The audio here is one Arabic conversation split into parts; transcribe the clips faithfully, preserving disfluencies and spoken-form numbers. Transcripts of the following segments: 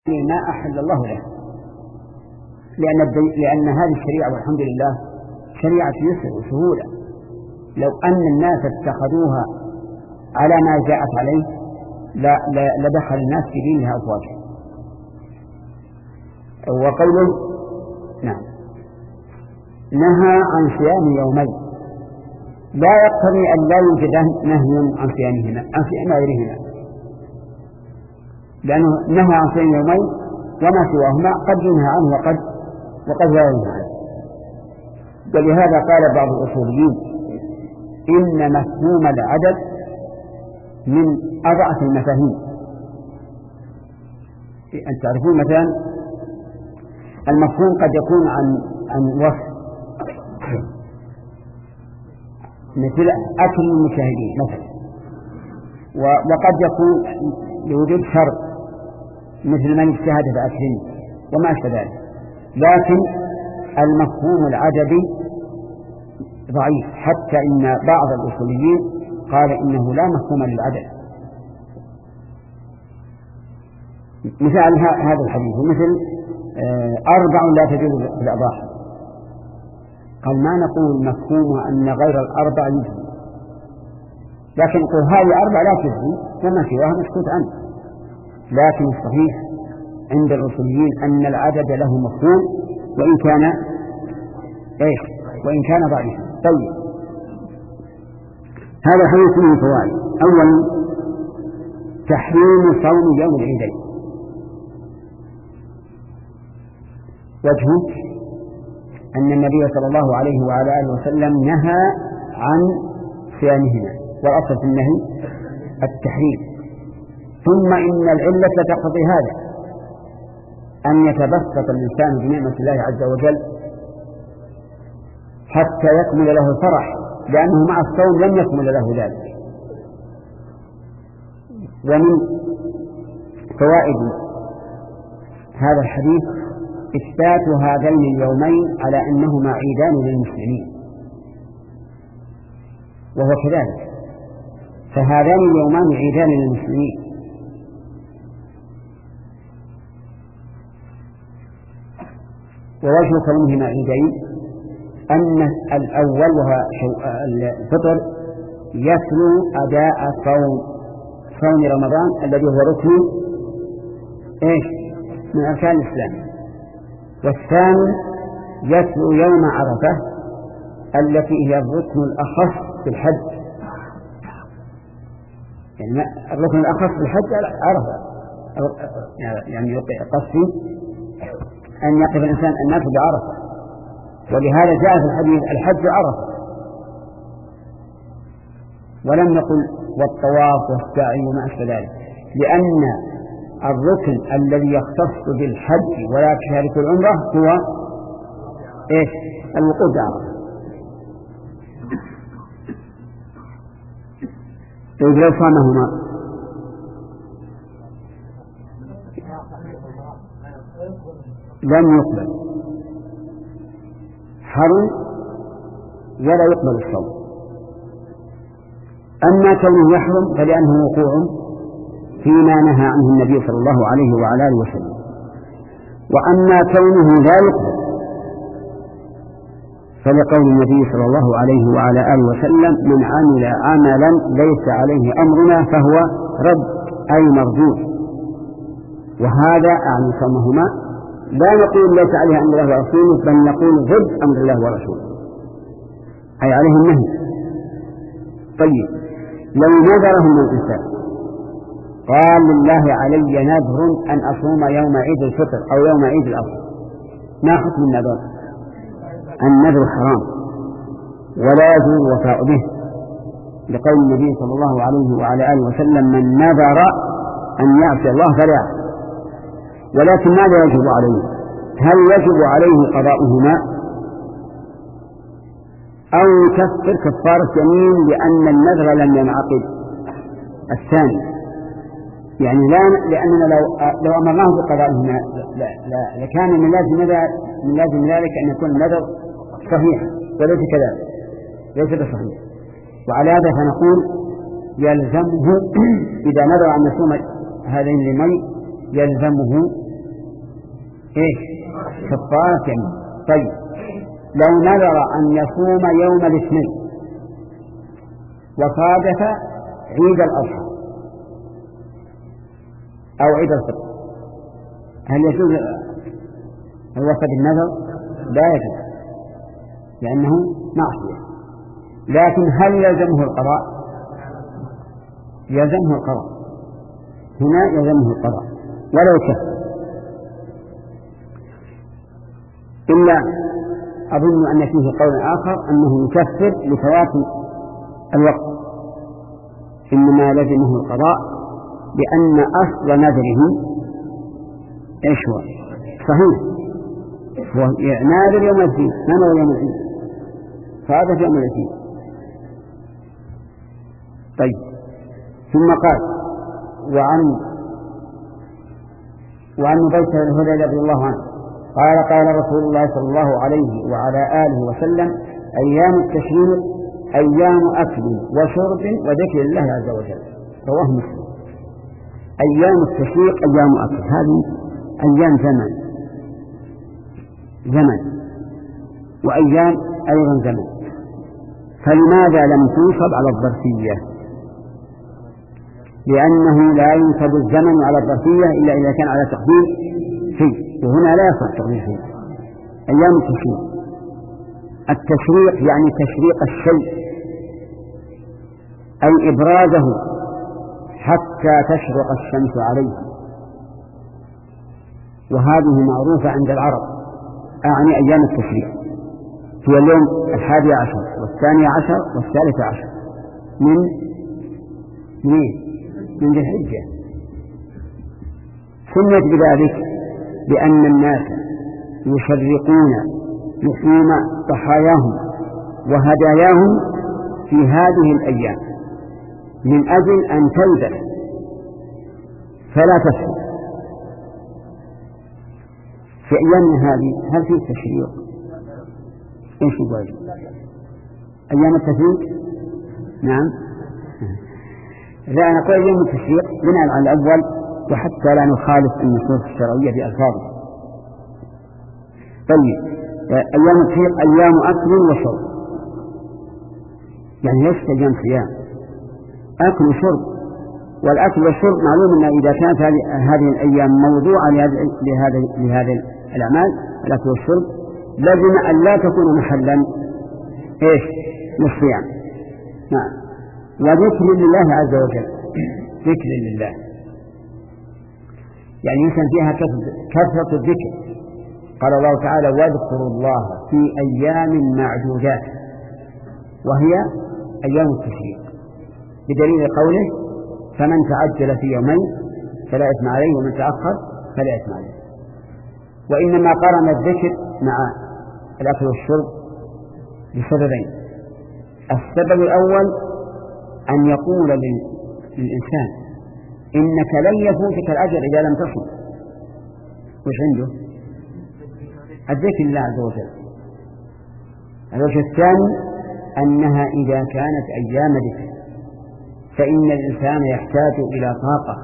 ما أحل الله له، لأن, لأن هذه الشريعة والحمد لله شريعة يسر وسهولة. لو أن الناس اتخذوها على ما جاءت عليه لدخل الناس في دينها أفواجا. وقوله نعم نهى عن صيام يومين لا يقتضي أن لا يوجد نهي عن صيامهما عن صيام غيرهما، لأنه نهى عن صيام يومين وما سواهما قد ينهى عنه وقد وقد لا ينهى عنه. ولهذا قال بعض الأصوليين إن مفهوم العدد من أضعف المفاهيم. أن تعرفون مثلا المفهوم قد يكون عن عن وصف، مثل أكل المشاهدين مثلا، وقد يكون لوجود شرط مثل من اجتهد بأكله وما أشبه ذلك. لكن المفهوم العددي ضعيف، حتى إن بعض الأصوليين قال إنه لا مفهوم للعدد. مثال هذا الحديث مثل أربع لا تجوز في الأضاحي، قال ما نقول مفهومها أن غير الأربع يجوز، لكن نقول هذه أربع لا تجوز وما سواها مسكوت عنه. لكن الصحيح عند الأصوليين أن العدد له مفهوم وإن كان إيش وإن كان ضعيفا. طيب هذا الحديث فيه فوائد. أولا تحريم صوم يوم العيدين. وجهه أن النبي صلى الله عليه وعلى آله وسلم نهى عن صيامهما، والأصل في النهي التحريم. ثم إن العلة تقتضي هذا، أن يتبسط الإنسان بنعمة الله عز وجل حتى يكمل له الفرح، لأنه مع الصوم لم يكمل له ذلك. ومن فوائد هذا الحديث إثبات هذين اليومين على أنهما عيدان للمسلمين، وهو كذلك، فهذان اليومان عيدان للمسلمين. ووجه كونهما عيدين أن الأول وهو الفطر يتلو أداء صوم صوم رمضان الذي هو ركن إيش من أركان الإسلام، والثاني يتلو يوم عرفة التي هي الركن الأخص في الحج. يعني الركن الأخص في الحج عرفة، يعني قصدي أن يقف الإنسان الناس بعرفة، ولهذا جاء في الحديث الحج عرفة، ولم يقل والطواف والسعي وما أشبه ذلك، لأن الركن الذي يختص بالحج ولا تشارك العمرة هو إيش الوقوف بعرفة. طيب لو صامهما لم يقبل حرم ولا يقبل الصوم. أما كونه يحرم فلأنه وقوع فيما نهى عنه النبي صلى الله عليه وعلى آله وسلم. وأما كونه لا يقبل فلقول النبي صلى الله عليه وعلى آله وسلم من عمل عملا ليس عليه أمرنا فهو رد أي مردود. وهذا أعني صومهما لا نقول ليس عليه أمر الله ورسوله، بل نقول ضد أمر الله ورسوله، أي عليه النهي. طيب لو نذرهما الإنسان قال لله علي نذر أن أصوم يوم عيد الفطر أو يوم عيد الأضحى، ما حكم النذر؟ النذر حرام ولا يجوز الوفاء به، لقول النبي صلى الله عليه وعلى آله وسلم من نذر أن يعصي الله فلا يعصي. ولكن ماذا يجب عليه؟ هل يجب عليه قضاؤهما أو يكفر كفارة يمين لأن النذر لم ينعقد؟ الثاني يعني لا، لأننا لو لو أمرناه بقضائهما لا لا لكان من لازم من لازم ذلك أن يكون النذر صحيح، وليس كذلك، ليس بصحيح. وعلى هذا فنقول يلزمه إذا نذر أن يصوم هذين اليومين يلزمه إيش كفارة يمين. طيب لو نذر أن يصوم يوم الاثنين وصادف عيد الأضحى أو عيد الفطر، هل يجوز الوفاء بالنذر؟ لا يجوز، لأنه معصية. لكن هل يلزمه القضاء؟ يلزمه القضاء، هنا يلزمه القضاء ولو كفر. إلا أظن أن فيه قول آخر أنه يكفر لفوات الوقت، إنما لزمه القضاء لأن أصل نذره إيش هو؟ صحيح، هو نادر يوم الاثنين، ما هو يوم الاثنين، فهذا في يوم الاثنين. طيب ثم قال وعن وعن مبيت الهدى رضي الله عنه قال قال رسول الله صلى الله عليه وعلى آله وسلم أيام التشريق أيام أكل وشرب وذكر الله عز وجل، رواه مسلم. أيام التشريق أيام أكل، هذه أيام زمن زمن وأيام أيضا زمن، فلماذا لم توصب على الظرفية؟ لأنه لا ينصب الزمن على الظرفية إلا إذا كان على تقدير شيء، وهنا لا يصح تقدير شيء. أيام التشريق، التشريق يعني تشريق الشيء أي إبرازه حتى تشرق الشمس عليه، وهذه معروفة عند العرب، أعني أيام التشريق هي اليوم الحادي عشر والثاني عشر والثالث عشر من من من ذي الحجة. سميت بذلك لأن الناس يشرقون لحوم ضحاياهم وهداياهم في هذه الأيام من أجل أن تلبث فلا تسهل. في أيامنا هذه هل في تشريق؟ إيش يقول؟ أيام التشريق؟ نعم. لا نقول أيام التشريق بناء على الأول وحتى لا نخالف النصوص الشرعية بألفاظها. طيب أيام التشريق أيام أكل وشرب، يعني ليس أيام صيام، أكل وشرب. والأكل والشرب معلوم أن إذا كانت هذه الأيام موضوعة لهذا لهذا الأعمال الأكل والشرب لازم أن لا تكون محلا إيش للصيام. نعم. وذكر لله عز وجل، ذكر لله يعني يمكن فيها كثرة الذكر. قال الله تعالى واذكروا الله في أيام معدودات، وهي أيام التشريق، بدليل قوله فمن تعجل في يومين فلا إثم عليه ومن تأخر فلا إثم عليه. وإنما قرن الذكر مع الأكل والشرب لسببين. السبب الأول أن يقول للإنسان إنك لن يفوتك الأجر إذا لم تصم، وش عنده؟ الذكر لله عز وجل. الوجه الثاني أنها إذا كانت أيام ذكر فإن الإنسان يحتاج إلى طاقة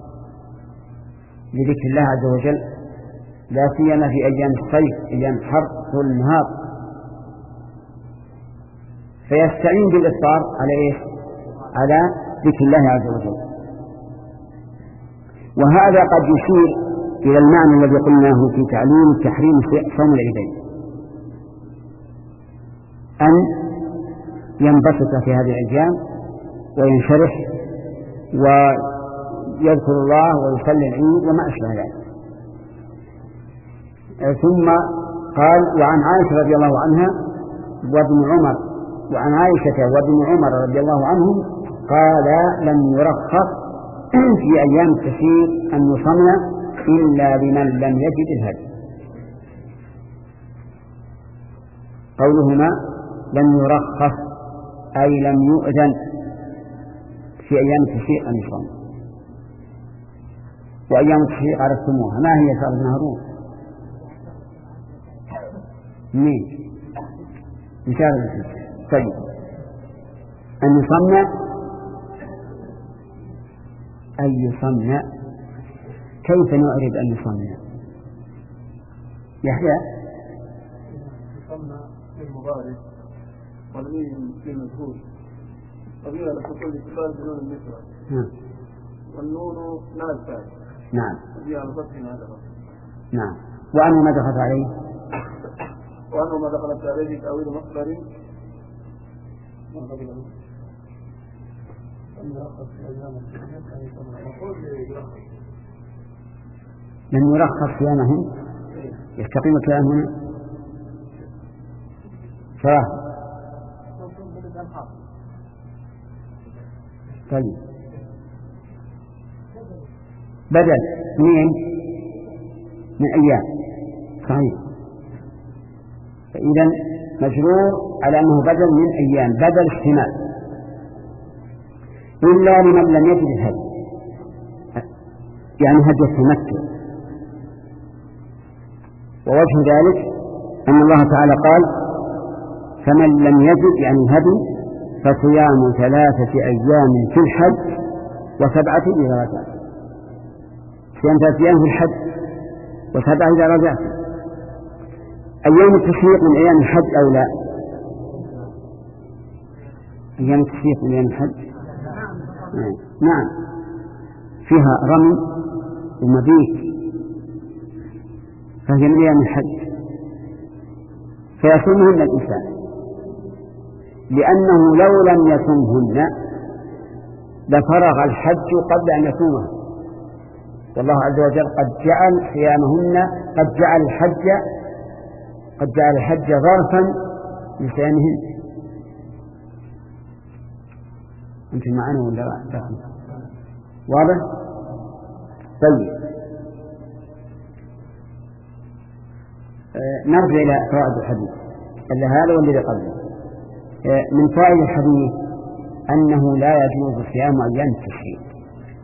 لذكر الله عز وجل، لا سيما في أيام الصيف أيام الحر طول النهار، فيستعين بالإفطار على إيش؟ على ذكر الله عز وجل. وهذا قد يشير إلى المعنى الذي قلناه في تعليم تحريم صوم العيدين، أن ينبسط في هذه الأيام وينشرح ويذكر الله ويصلي العيد وما أشبه ذلك. ثم قال وعن عائشة رضي الله عنها وابن عمر وعن عائشة وابن عمر رضي الله عنهم قال لم يرخص في أيام التشريق أن يصمنا إلا لمن لم يجد الهدي. قولهما لم يرخص أي لم يؤذن في أيام التشريق أن يصم. وأيام التشريق عرفتموها، ما هي صار النهروز؟ مين؟ مثال. طيب أن يصمنا أن يصمنا كيف نعرف أن يصمنا؟ يحيى يسمى المضارع والميم في المجهول طبيعة لكل كتاب بنون النسوة والنون ناسا نعم طبيعة لفتح هذا نعم. وأنه ما دخلت عليه وأنه ما دخلت عليه تأويل مصدر لم يرخص صيامهم. يستقيم الكلام هنا صراحة. طيب بدل من من أيام صحيح. فإذا مجرور على أنه بدل من أيام بدل احتمال إلا لمن لم يجد الهدي يعني هدي التمتع. ووجه ذلك أن الله تعالى قال فمن لم يجد يعني الهدي فصيام ثلاثة أيام في الحج وسبعة إذا رجعت. صيام ثلاثة أيام في الحج وسبعة إذا رجعت. أيام التشريق من أيام الحج أو لا؟ أيام التشريق من أيام الحج نعم فيها رمي ومبيت فهي من أيام الحج فيصومهن الإنسان لأنه لو لم يصومهن لفرغ الحج قبل أن يصومها. والله عز وجل قد جعل صيامهن قد جعل الحج قد جعل الحج ظرفا لصيامهن. أنت معنا ولا لا؟ واضح؟ طيب آه نرجع إلى فوائد الحديث إلا هذا والذي قبله. آه من فوائد الحديث أنه لا يجوز صيام أيام التشريق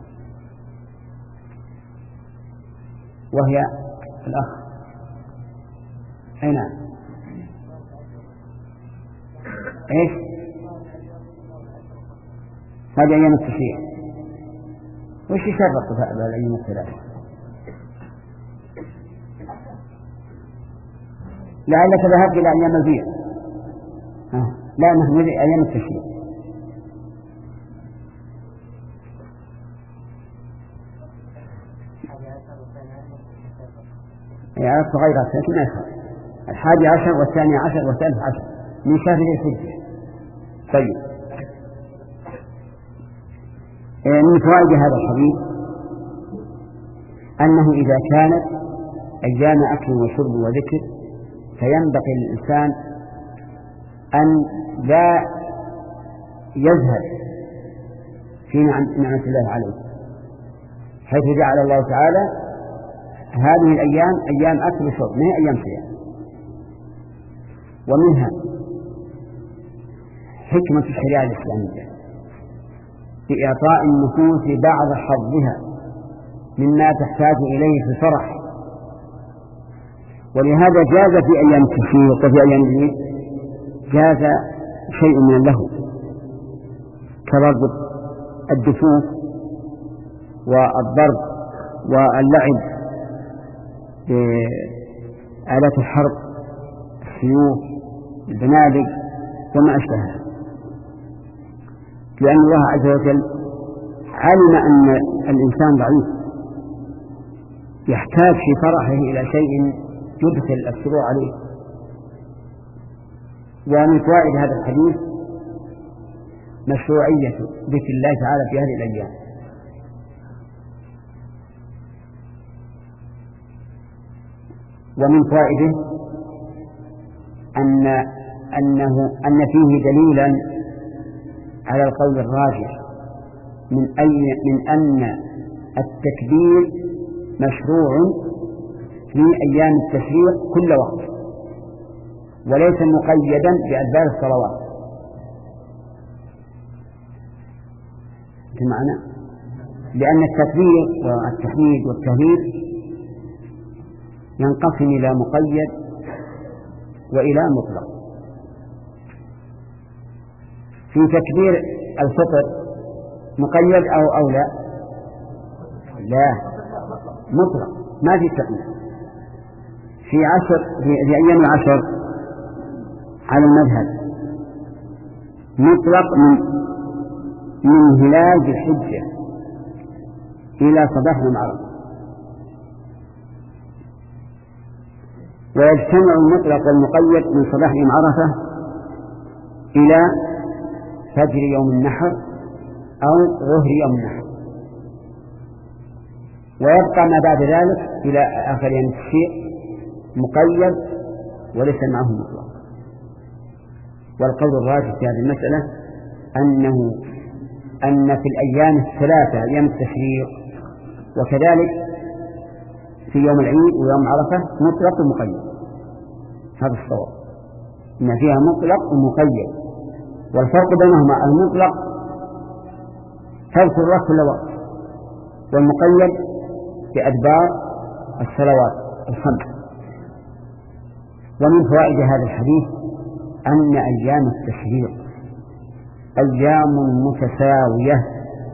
وهي الأخ أين إيش هذه أيام التشريق وش يشرق هذا الأيام الثلاثة؟ لعلك ذهبت إلى أيام البيع آه. لا نحن نريد أيام التشريق. يعني غيرها لكن أشهر الحادي عشر والثاني عشر والثالث عشر من شهر الحجة. طيب من فوائد هذا الحديث أنه إذا كانت أيام أكل وشرب وذكر فينبغي للإنسان أن لا يزهد في نعمة الله عليه حيث جعل الله تعالى هذه الأيام أيام أكل وشرب ما هي أيام صيام. ومنها حكمة الشريعة الإسلامية في إعطاء النفوس بعض حظها مما تحتاج إليه في الفرح. ولهذا جاز في أيام التشريق وفي أيام العيد جاز شيء من اللهو كرقص الدفوف والضرب واللعب بآلات الحرب السيوف البنادق وما أشبهها. لأن الله عز وجل علم أن الإنسان ضعيف يحتاج في فرحه إلى شيء يدخل السرور عليه. ومن فوائد هذا الحديث مشروعية ذكر الله تعالى في هذه الأيام. ومن فوائده أن أنه أن فيه دليلا على القول الراجح من أي من أن التكبير مشروع في أيام التشريق كل وقت وليس مقيدا بأدبار الصلوات. بمعنى لأن التكبير والتحميد والتهليل ينقسم إلى مقيد وإلى مطلق. في تكبير الفطر مقيد أو أو لا لا مطلق ما في تقييد. في عشر في, في أيام العشر على المذهب مطلق من من هلال ذي الحجة إلى صباح يوم عرفة، ويجتمع المطلق والمقيد من صباح يوم عرفة إلى فجر يوم النحر أو ظهر يوم النحر، ويبقى ما بعد ذلك إلى آخر يوم التشريق مقيد وليس معه مطلق. والقول الراجح في هذه المسألة أنه أن في الأيام الثلاثة أيام التشريق وكذلك في يوم العيد ويوم عرفة مطلق ومقيد، هذا الصواب، إن فيها مطلق ومقيد، والفرق بينهما المطلق تذكر الله كل وقت، والمقيد بأدبار الصلوات الخمس. ومن فوائد هذا الحديث أن أيام التشريق أيام متساوية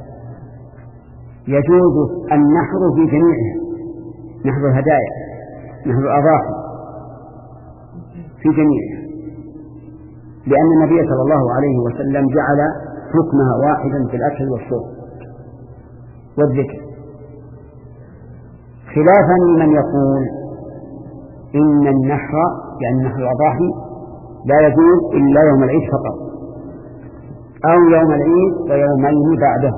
يجوز النحر في جميعها، نحر الهدايا نحر الأضاحي في جميعها، لأن النبي صلى الله عليه وسلم جعل حكمها واحدا في الأكل والشرب والذكر، خلافا لمن يقول إن النحر يعني نحر الأضاحي لا يجوز إلا يوم العيد فقط أو يوم العيد ويومين بعده.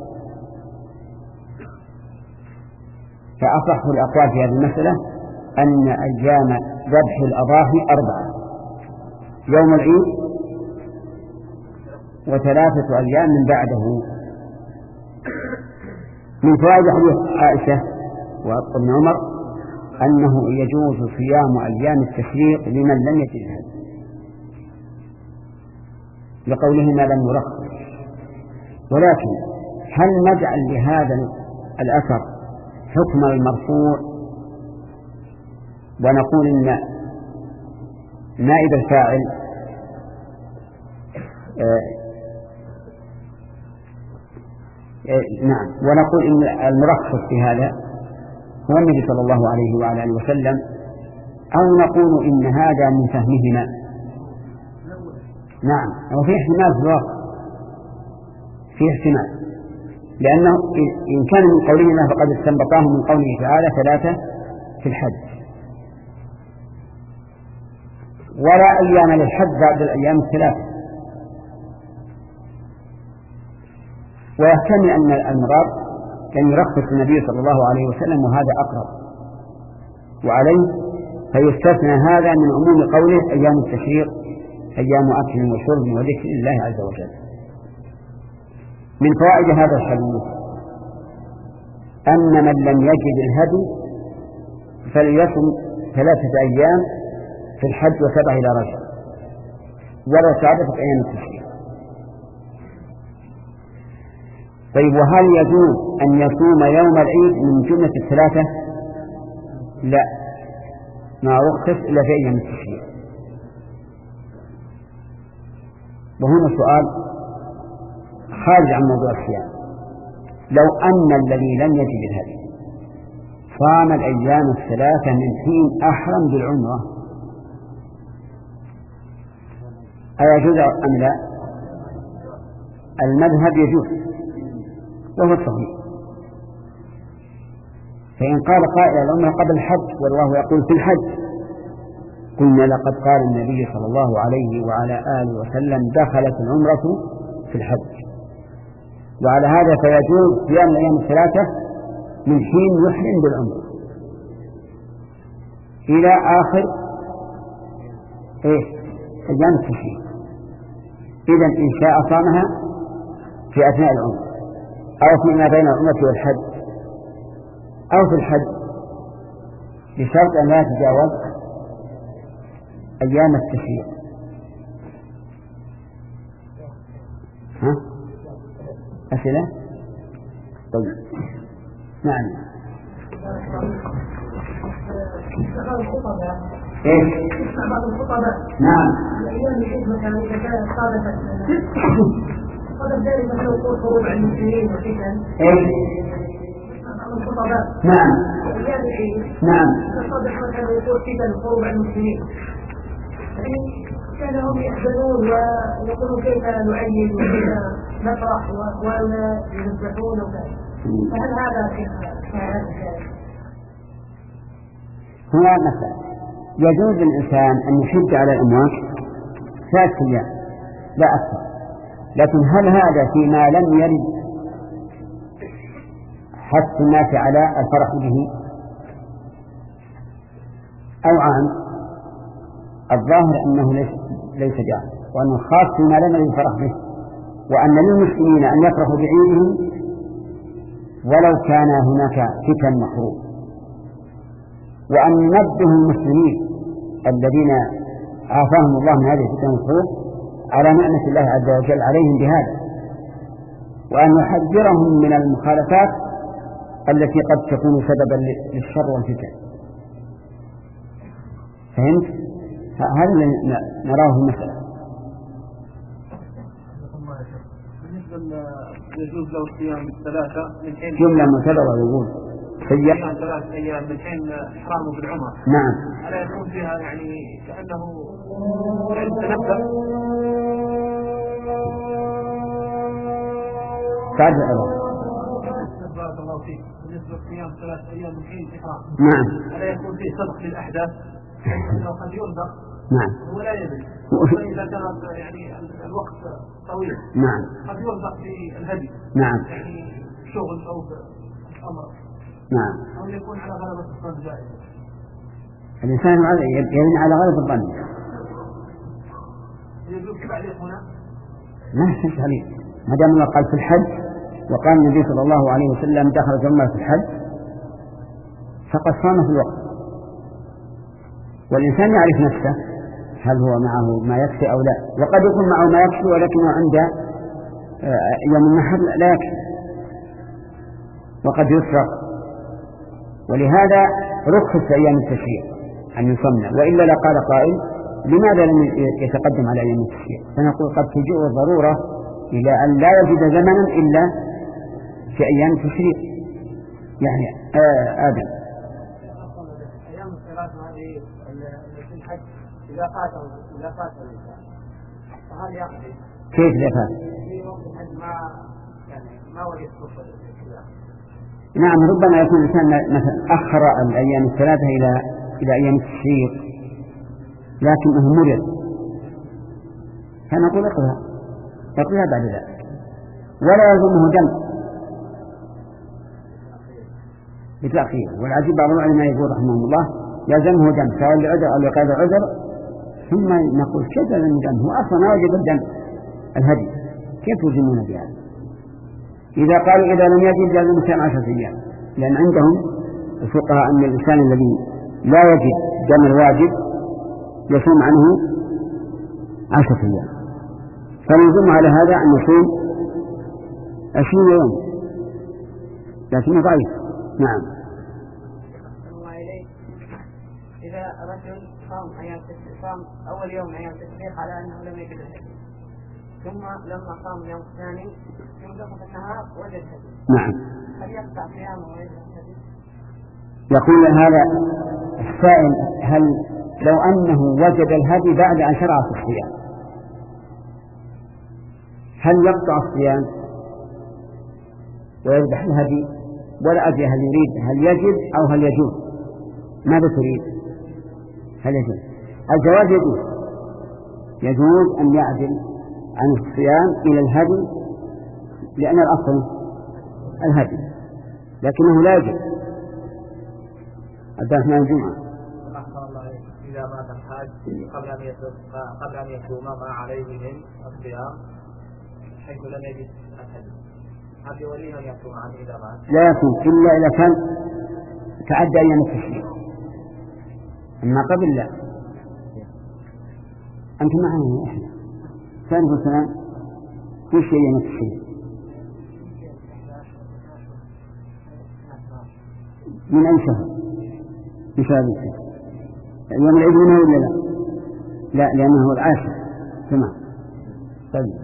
فأصح الأقوال في هذه المسألة أن أيام ذبح الأضاحي أربعة: يوم العيد وثلاثة أيام من بعده. من فوائد حديث عائشة وابن عمر أنه يجوز صيام أيام التشريق لمن لم يجد الهدي، لقولهما لم يرخص. ولكن هل نجعل لهذا الأثر حكم المرفوع ونقول إن نائب الفاعل آه آه نعم ونقول إن المرخص في هذا هو النبي صلى الله عليه وعلى آله وسلم، أو نقول إن هذا من فهمهما؟ نعم، وفي احتمال في الواقع، في احتمال، لأنه إن كان من قولهما فقد استنبطاه من قوله تعالى ثلاثة في الحج، ولا أيام للحج بعد الأيام الثلاثة. ويحتمل أن المراد كان يرخص النبي صلى الله عليه وسلم وهذا أقرب، وعليه فيستثنى هذا من عموم قوله أيام التشريق أيام أكل وشرب وذكر الله عز وجل. من فوائد هذا الحديث أن من لم يجد الهدي فليصم ثلاثة أيام في الحج وسبع إلى رجب ولا تعرف أيام التشريق. طيب، وهل يجوز أن يصوم يوم العيد من جملة الثلاثة؟ لا، ما رخص إلا في أيام التشريق. وهنا سؤال خارج عن موضوع الصيام: لو أن الذي لم يجد الهدي صام الأيام الثلاثة من حين أحرم بالعمرة أيجوز أم لا؟ المذهب يجوز وهو الصحيح. فإن قال قائل العمرة قبل الحج والله يقول في الحج، قلنا لقد قال النبي صلى الله عليه وعلى آله وسلم دخلت العمرة في الحج، وعلى هذا فيجوز صيام الأيام الثلاثة من حين يحرم بالعمرة إلى آخر إيه؟ أيام التشريق. إذن إن شاء صامها في أثناء العمرة أو فيما بين العمرة والحج أو في الحج، بشرط أن لا يتجاوز أيام التشريق. ها؟ أسئلة؟ طيب، نعم. إيش؟ بعض الخطباء نعم. الأيام الحكمة كانت كانت صادفة صادف ذلك في وقوع خروج عن المسلمين وفتن. إيش؟ بعض الخطباء نعم. أيام العيد نعم تصدق مثلا يقول فتن قروب المسلمين يعني كانوا يحزنون ويقولون كيف نعيد وكيف نفرح وأخواننا يذبحون وكذا، فهل هذا كيف هنا مثلا يجوز للإنسان أن يحج على الأموات ثلاث أيام لا أكثر، لكن هل هذا فيما لم يرد حث الناس على الفرح به أو عام؟ الظاهر أنه ليس ليس جاهز، وأنه خاص فيما لم يرد الفرح به، وأن للمسلمين أن يفرحوا بعيدهم ولو كان هناك فتن محروم، وأن ننبه المسلمين الذين عافاهم الله من هذه الفتن المحروم على نعمة الله عز وجل عليهم بهذا، وأن نحذرهم من المخالفات التي قد تكون سببا للشر والفتن. فهمت؟ هذا الذي نراه في المسألة. بالنسبة يجوز له الصيام الثلاثة من حين جملة معتبرة يقول صيام ثلاث أيام من حين إحرامه بالعمرة. نعم. ألا يكون فيها يعني كأنه يتنبه؟ بعد العمرة. بارك الله فيك. بالنسبة لصيام ثلاث أيام من حين إحرام. نعم. ألا يكون فيه سبق للأحداث؟ لأنه قد يرزق. نعم. هو لا يدري. وإذا كان يعني الوقت طويل. نعم. قد يرزق في الهدي. نعم. يعني شغل أو أمر. نعم. أو يكون على غلبة الظن جائز. الإنسان يبني على غلبة الظن. يجوز تعليق هنا؟ ما يحتاج تعليق، ما دام الله قال في الحج، وقال النبي صلى الله عليه وسلم دخل جمعة في الحج فقد صام في الوقت. والإنسان يعرف نفسه هل هو معه ما يكفي أو لا، وقد يكون معه ما يكفي ولكنه عند يوم النحر لا يكفي وقد يسرق، ولهذا رخص في أيام التشريع أن يصمنا، وإلا لقال قائل لماذا لم يتقدم على أيام التشريع؟ فنقول قد تجيء الضرورة إلى أن لا يجد زمنا إلا في أيام التشريع. يعني آه آدم أيام الثلاث هذه في الحج إذا فاتوا إذا فاتوا الإنسان فهل يقضي؟ كيف إذا فات؟ في وقت الحج ما يعني ما وجد فرصة كذا. نعم، ربما يكون الإنسان مثلا أخر الأيام الثلاثة إلى إلى أيام التشريق لكنه مرض، فنقول اقضها اقضها بعد ذلك، ولا يلزمه دم بالتأخير. والعجيب بعض العلماء يقول رحمه الله يلزمه دم سواء لعذر أو لغير عذر، ثم نقول كيف يلزمه دم؟ هو أصلا ما وجب الدم الهدي، كيف تلزمون بهذا؟ إذا قالوا إذا لم يجد لازم يصيام عشرة أيام، لأن عندهم الفقهاء أن الإنسان الذي لا يجد دم الواجب يصوم عنه عشرة أيام، فنظم على هذا أن يصوم عشرين يوم، لكنه ضعيف. نعم. إذا رجل صام أيام صام أول يوم أيام التشريق على أنه لم يجد الهدي، ثم لما صام اليوم الثاني ينقص النهار وجد الهدي، نعم. هل يقطع صيامه ويجد الهدي؟ يقول هذا السائل هل لو أنه وجد الهدي بعد أن شرع في الصيام هل يقطع الصيام ويذبح الهدي؟ ولا أدري هل يريد هل يجب أو هل يجوز؟ ماذا تريد؟ هل يجوز؟ الجواب يجوز، يجوز أن يعدل عن الصيام إلى الهدي، لأن الأصل الهدي، لكنه لا يجب. الدافع الجمعة إذا مات الحاج قبل أن يصوم قبل أن يصوم ما عليه من الصيام حيث لم يجد الهدي، هل يوليه أن يصوم عنه إذا مات؟ لا يصوم إلا إذا كان تعدى أيام التشريق، أما قبل لا. أنت معنا إحنا ثاني السلام كل شيء أيام التشريق من أي شهر؟ من شهر الشهر يوم العيد منه ولا لا؟ لا، لأنه هو العاشر. تمام. طيب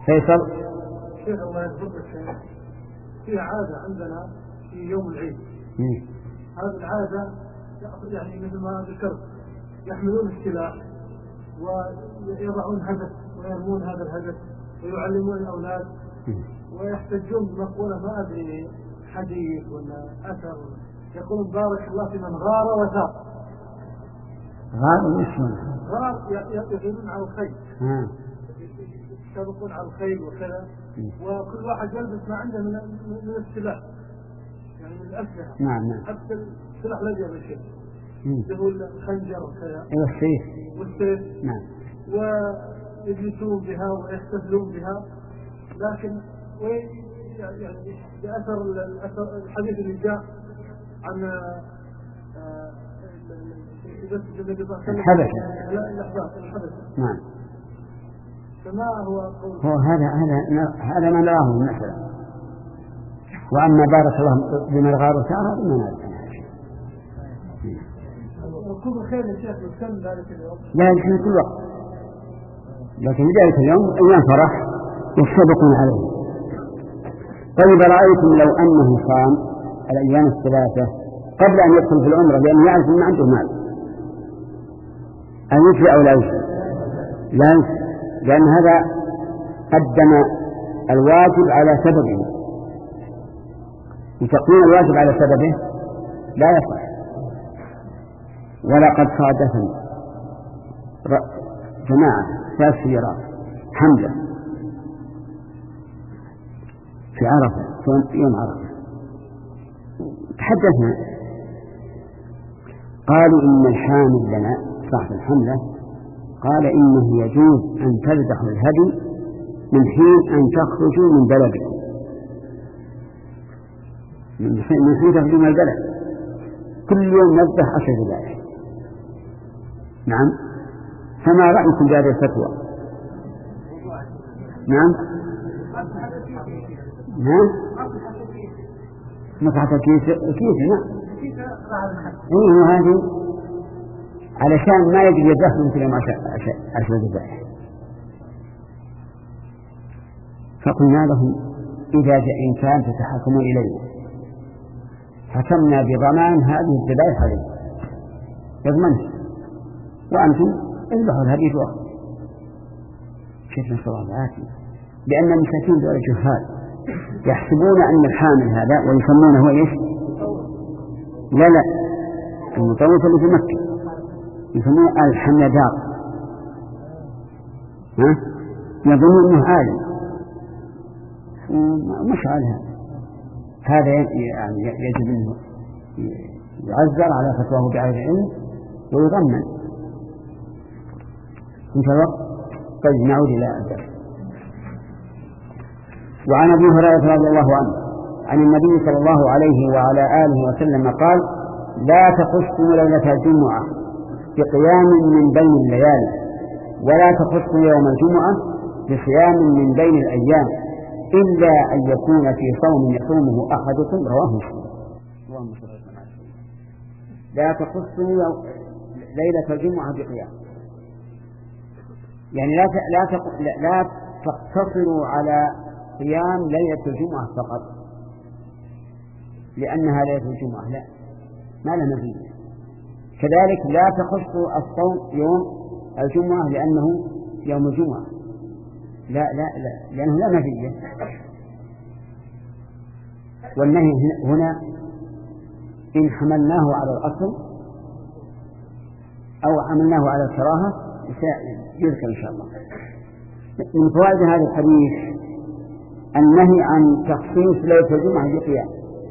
فيصل شيخ الله يرزقك، في عادة عندنا في يوم العيد هذه العادة يعني مثل ما ذكرت يحملون السلاح ويضعون هدف ويرمون هذا الهدف ويعلمون الأولاد ويحتجون بمقولة ما أدري حديث ولا أثر يقولون بارك الله في من غار وثاق. غار ويسمون غار يغيرون على الخيل يسابقون على الخيل وكذا وكل واحد يلبس ما عنده من من السلاح يعني من الأسلحة. نعم نعم. حتى السلاح لا يجب شيء يقول الخنجر وكذا والسيف. والسيف. نعم. ويجلسون بها ويحتفلون بها لكن وين يعني بأثر الحديث اللي جاء عن الحبشة. لا الأحباب الحبشة. نعم. فما هو قول هو هذا هذا هذا ما نراه مثلا. وأما بارك الله بمن غار وثار ما نعرف. ركوب الخيل يا شيخ يتم ذلك اليوم. لا يمكن كل وقت. لكن ذلك اليوم أيام فرح يسبقون عليه. طيب رأيتم لو أنه صام الأيام الثلاثة قبل أن يدخل في العمرة لأنه يعرف أن عنده مال أن يجري أو لا يجري؟ لا يجري لأن هذا قدم الواجب على سببه وتقديم الواجب على سببه لا يصح. ولقد صادفني جماعة ثلاث سيارات حملة في عرفة في يوم عرفة تحدثنا قالوا إن الحامل لنا صاحب الحملة قال إنه يجوز أن تذبحوا الهدي من حين أن تخرجوا من بلدكم من حين تخرجوا من البلد كل يوم نذبح عشر ذبائح. نعم. فما رأيكم بهذه الفتوى؟ نعم. نعم. مصحة الكيس الكيس نعم. إيه هذه علشان ما يجري يدخل مثل ما عشر ذبائح. فقلنا لهم إذا جاء إنسان تتحكمون إليه حكمنا بضمان هذه الذبائح عليه يضمنه وأنتم اذبحوا الهدي وأخذوا. كيف نسأل الله العافية؟ لأن المساكين دول جهال يحسبون أن الحامل هذا ويسمونه إيش؟ لا لا المطوف اللي في مكة يسمونه الحمدار ها يظنون أنه عالم ومش على هذا يعني يجب أنه يعذر على فتواه بعين العلم ويضمن. انت الوقت طيب نعود إلى الدرس. وعن أبي هريرة رضي الله عنه عن النبي صلى الله عليه وعلى آله وسلم قال لا تخصوا ليلة الجمعة بقيام من بين الليالي ولا تخصوا يوم الجمعة بصيام من بين الأيام إلا أن يكون في صوم يصومه أحدكم. رواه مسلم. لا تخصوا ليلة الجمعة بقيام يعني لا لا لا تقتصروا على قيام ليلة الجمعة فقط لأنها ليلة الجمعة لا ما لها مزيد. كذلك لا تخصوا الصوم يوم الجمعة لأنه يوم الجمعة لا لا لا لأنه لا مزيد. والنهي هنا إن حملناه على الأصل أو حملناه على الكراهة يذكر إن شاء الله. من فوائد هذا الحديث النهي عن تخصيص ليلة الجمعة بقيام.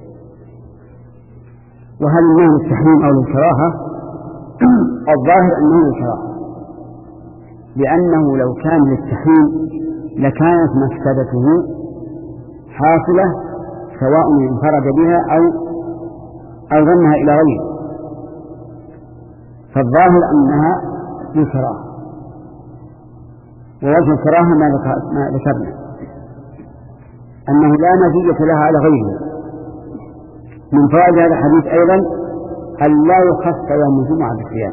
وهل النهي للتحريم أو للكراهة؟ الظاهر أنه للكراهة لأنه لو كان للتحريم لكانت مفسدته حاصلة سواء انفرد بها أو أو ضمها إلى غيره. فالظاهر أنها للكراهة ووجه الكراهة ما ذكرنا أنه لا مزية لها على غيره. من فوائد هذا الحديث أيضا أن لا يخص يوم الجمعة بالصيام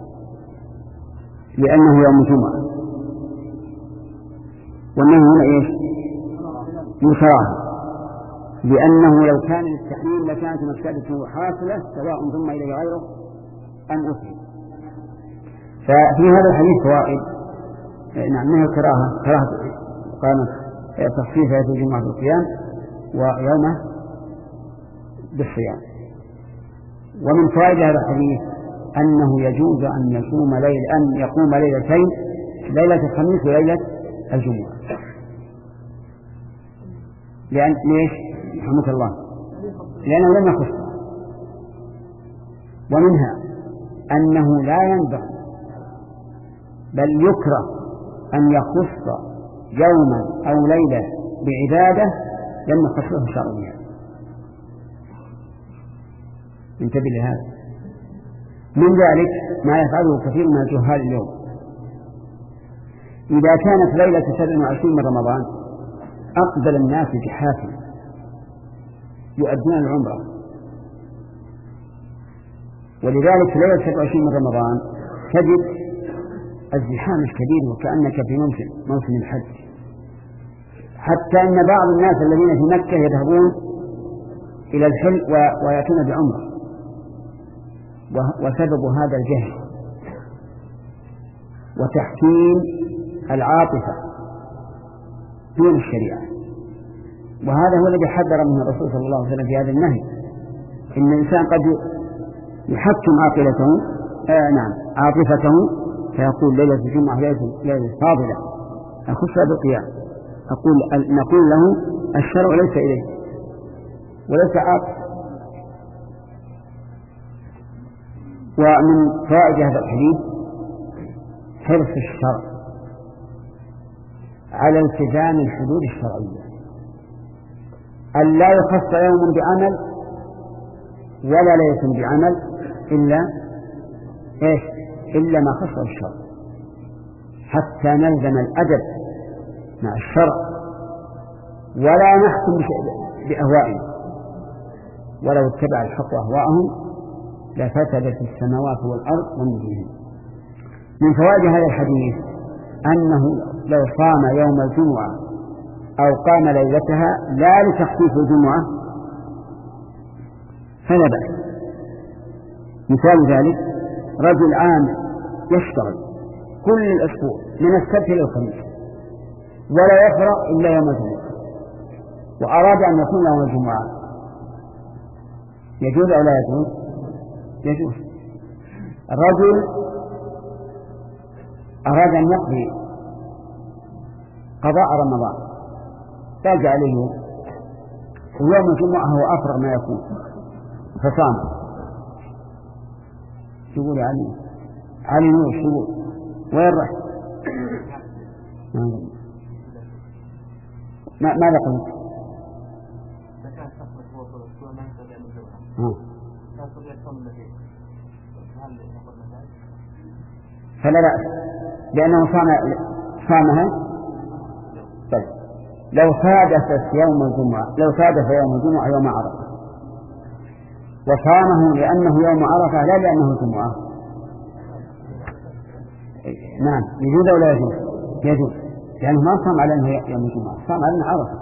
لأنه يوم الجمعة والنهي هنا إيش؟ للكراهة لأنه لو كان للتحريم لكانت مفسدته حاصلة سواء ضم إليه غيره أم أثم. ففي هذا الحديث فوائد. نعم، منها الكراهة، كراهة قامت تخفيف يوم الجمعة بالقيام ويومه بالصيام. ومن فوائد هذا الحديث أنه يجوز أن يصوم ليل أن يقوم ليلتين، ليلة الخميس وليلة الجمعة. لأن ليش؟ رحمة الله، لأنه لم يخص. ومنها أنه لا ينبغي بل يكره أن يخص يوما أو ليلة بعبادة لم يخصه الشرع بها. انتبه لهذا. من ذلك ما يفعله كثير من الجهال اليوم. إذا كانت ليلة سبع وعشرين من رمضان أقبل الناس بحافل يؤدون العمرة، ولذلك ليلة سبع وعشرين من رمضان تجد الزحام الكبير وكأنك في موسم موسم الحج، حتى أن بعض الناس الذين في مكة يذهبون إلى الحل ويأتون بعمرة، وسبب هذا الجهل وتحكيم العاطفة دون الشريعة. وهذا هو الذي حذر منه الرسول صلى الله عليه وسلم في هذا النهي. إن الإنسان قد يحكم عاقلته آه نعم عاطفته فيقول ليلة الجمعة ليلة فاضلة أخصها بالقيام. أقول نقول له الشرع ليس إليه وليس عاطفة. ومن فوائد هذا الحديث حرص الشرع على التزام الحدود الشرعية، أن لا يخص يوم بعمل ولا ليلة بعمل إلا إيش إلا ما خصه الشرع، حتى نلزم الأدب مع الشرع ولا نحكم بأهوائنا. ولو اتبع الحق أهواءهم لفسدت السماوات والأرض ومن فيهن. من فوائد هذا الحديث أنه لو صام يوم الجمعة أو قام ليلتها لا لتخفيف الجمعة فلا بأس. مثال ذلك رجل عام يشتغل كل الأسبوع من السبت إلى الخميس ولا يفرغ إلا يوم الجمعة وأراد أن يكون يوم الجمعة، يجوز أو لا يجوز؟ يجوز. الرجل أراد أن يقضي قضاء رمضان فاج عليه ويوم الجمعة هو أفرغ ما يكون فصام. يقول علي علي نور يقول وين رحت؟ ما ماذا قلت؟ فلا بأس لأنه صام صامها. طيب لو صادف يوم الجمعة لو صادف يوم الجمعة يوم عرفة وصامه لأنه يوم عرفة لا لأنه الجمعة، نعم يجوز ولا يجوز؟ يجوز، لأنه ما صام على أنه يوم الجمعة، صام على أنه عرفة.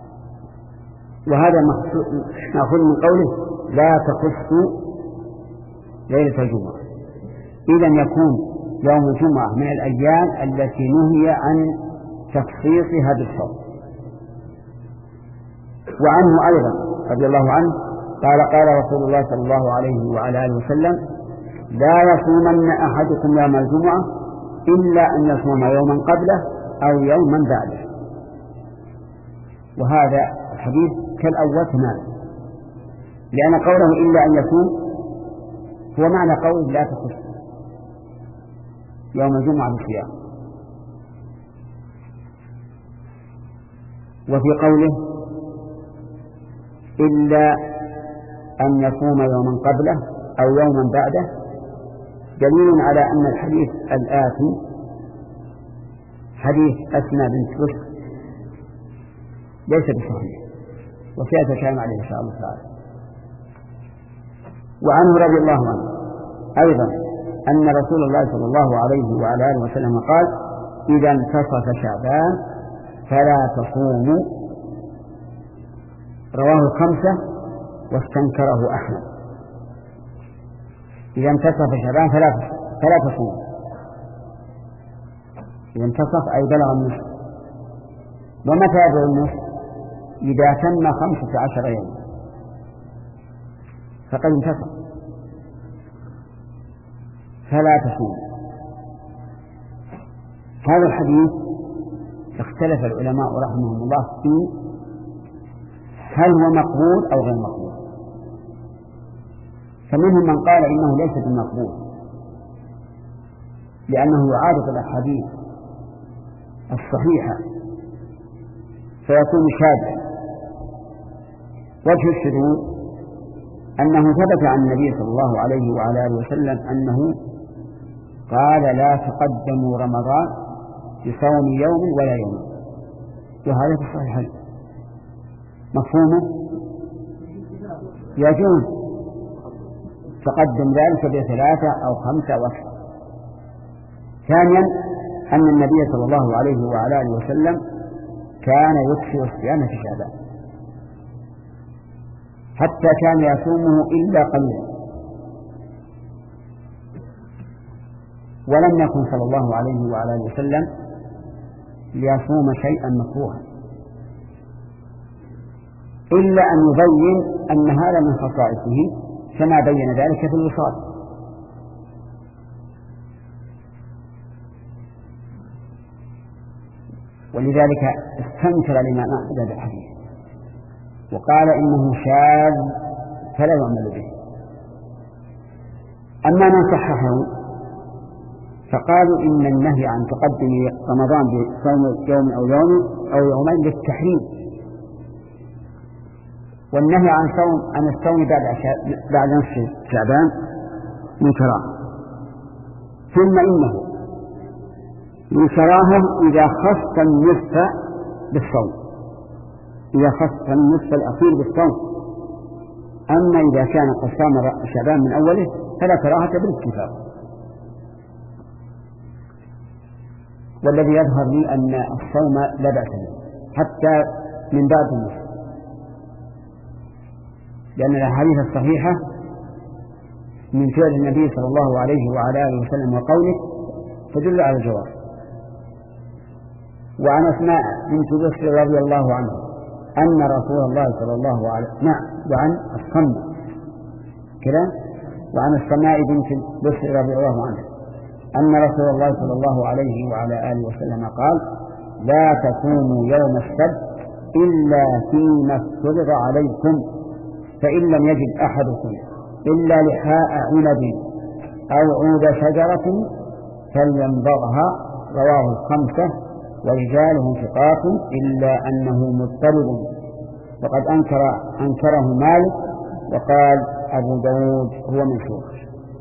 وهذا نأخذ من قوله لا تخص ليلة الجمعة. إذن يكون يوم الجمعة من الأيام التي نهي عن تخصيصها بالصوم. وعنه أيضا رضي الله عنه قال قال رسول الله صلى الله عليه وعلى آله وسلم لا يصومن أحدكم يوم الجمعة إلا أن يصوم يوما قبله أو يوما بعده. وهذا الحديث كالأول تماما، لأن قوله إلا أن يصوم هو معنى قول لا تخص يوم الجمعة بالصيام. وفي قوله إلا أن يصوم يوما قبله أو يوما بعده دليل على أن الحديث الآتي حديث أسماء بنت بشر ليس بصحيح، وسيأتي الكلام عليه إن شاء الله تعالى. وعنه رضي الله عنه أيضا أن رسول الله صلى الله عليه وعلى آله وسلم قال إذا انتصف شعبان فلا تصوموا رواه الخمسة واستنكره أحمد. إذا انتصف شعبان ثلاثة ثلاثة سنين، إذا انتصف أي بلغ النصف. ومتى يبلغ النصف؟ إذا تم خمسة عشر يوما فقد انتصف ثلاثة سنين. هذا الحديث اختلف العلماء رحمهم الله فيه هل هو مقبول أو غير مقبول. فمنهم من قال إنه ليس بمقبول لأنه يعارض الأحاديث الصحيحة فيكون شاذا. وجه الشذوذ أنه ثبت عن النبي صلى الله عليه وعلى آله وسلم أنه قال لا تقدموا رمضان بصوم يوم ولا يوم، وهذا في الصحيحين. مفهومه يجوز تقدم ذلك بثلاثة أو خمسة أو أكثر. ثانيا أن النبي صلى الله عليه وعلى آله وسلم كان يكثر الصيام في شعبان حتى كان يصومه إلا قليلا، ولم يكن صلى الله عليه وعلى آله وسلم ليصوم شيئا مكروها إلا أن يبين أن هذا من خصائصه كما بين ذلك في الوصال. ولذلك استنكر لما أعدد الحديث وقال إنه شاذ فلا يعمل به. أما من صححه فقالوا إن النهي عن تقدم رمضان بصوم يوم أو يوم أو يومين للتحريم، والنهي عن صوم عن الصوم بعد بعد نصف شعبان من كراهة. ثم إنه من كراهة إذا خص النصف بالصوم، إذا خص النصف الأخير بالصوم. أما إذا كان قد صام شعبان من أوله فلا كراهة بالاتفاق. والذي يظهر لي أن الصوم لا بأس به حتى من بعد النصف، لأن الأحاديث الصحيحة من فعل النبي صلى الله عليه وعلى آله وسلم وقوله تدل على الجواز. وعن أسماء بنت بشر رضي الله عنها أن رسول الله صلى الله عليه نعم وعن الصماء كذا وعن السماء بنت بشر رضي الله عنها أن رسول الله صلى الله عليه وعلى آله وسلم قال لا تصوموا يوم السبت إلا فيما افترض عليكم، فإن لم يجد أحدكم إلا لحاء عنب أو عود شجرة فليمضغها. رواه الخمسة ورجاله ثقات إلا أنه مضطرب، وقد أنكر أنكره مالك وقال أبو داود هو منسوخ.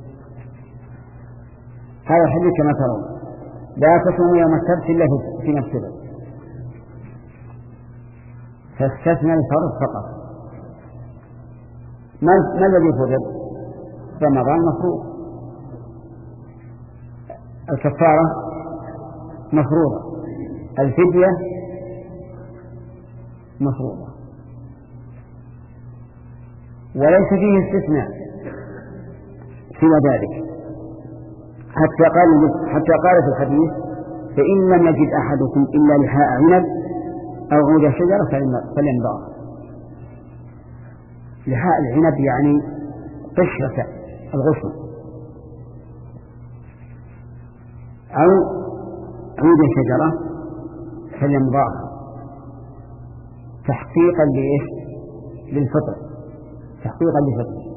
هذا الحديث كما ترون لا تصوموا يوم السبت إلا في نفسه، فاستثنى الفرض فقط. ما ما الذي فرض؟ رمضان مفروض، الكفارة مفروضة، الفدية مفروضة، وليس فيه استثناء سوى ذلك. حتى قال حتى قال في الحديث فإن لم يجد أحدكم إلا لحاء عنب أو عود شجرة فليمضغها. لحاء العنب يعني قشرة الغصن، أو عود شجرة فليمضغها تحقيقا لإيش؟ للفطر، تحقيقا للفطر.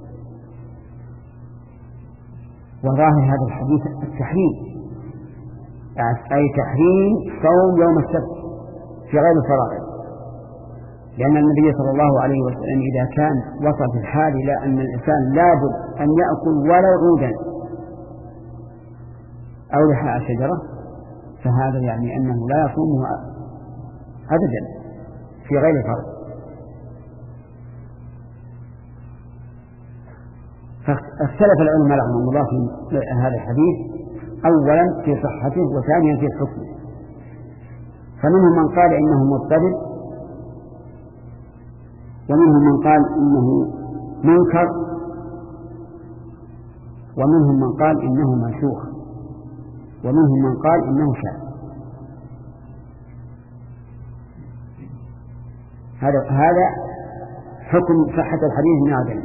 وظاهر هذا الحديث التحريم، أي تحريم صوم يوم السبت في غير الفرائض، لأن النبي صلى الله عليه وسلم إذا كان وصل في الحال إلى أن الإنسان لابد أن يأكل ولو عودا أو لحاء شجرة فهذا يعني أنه لا يصومه أبدا في غير الفرض. فاختلف العلماء رحمهم الله في هذا الحديث، أولا في صحته وثانيا في حكمه. فمنهم من قال إنه مضطرب ومنهم من قال إنه منكر، ومنهم من قال إنه منسوخ، ومنهم من قال إنه شاذ. هذا هذا حكم صحة الحديث من عدم.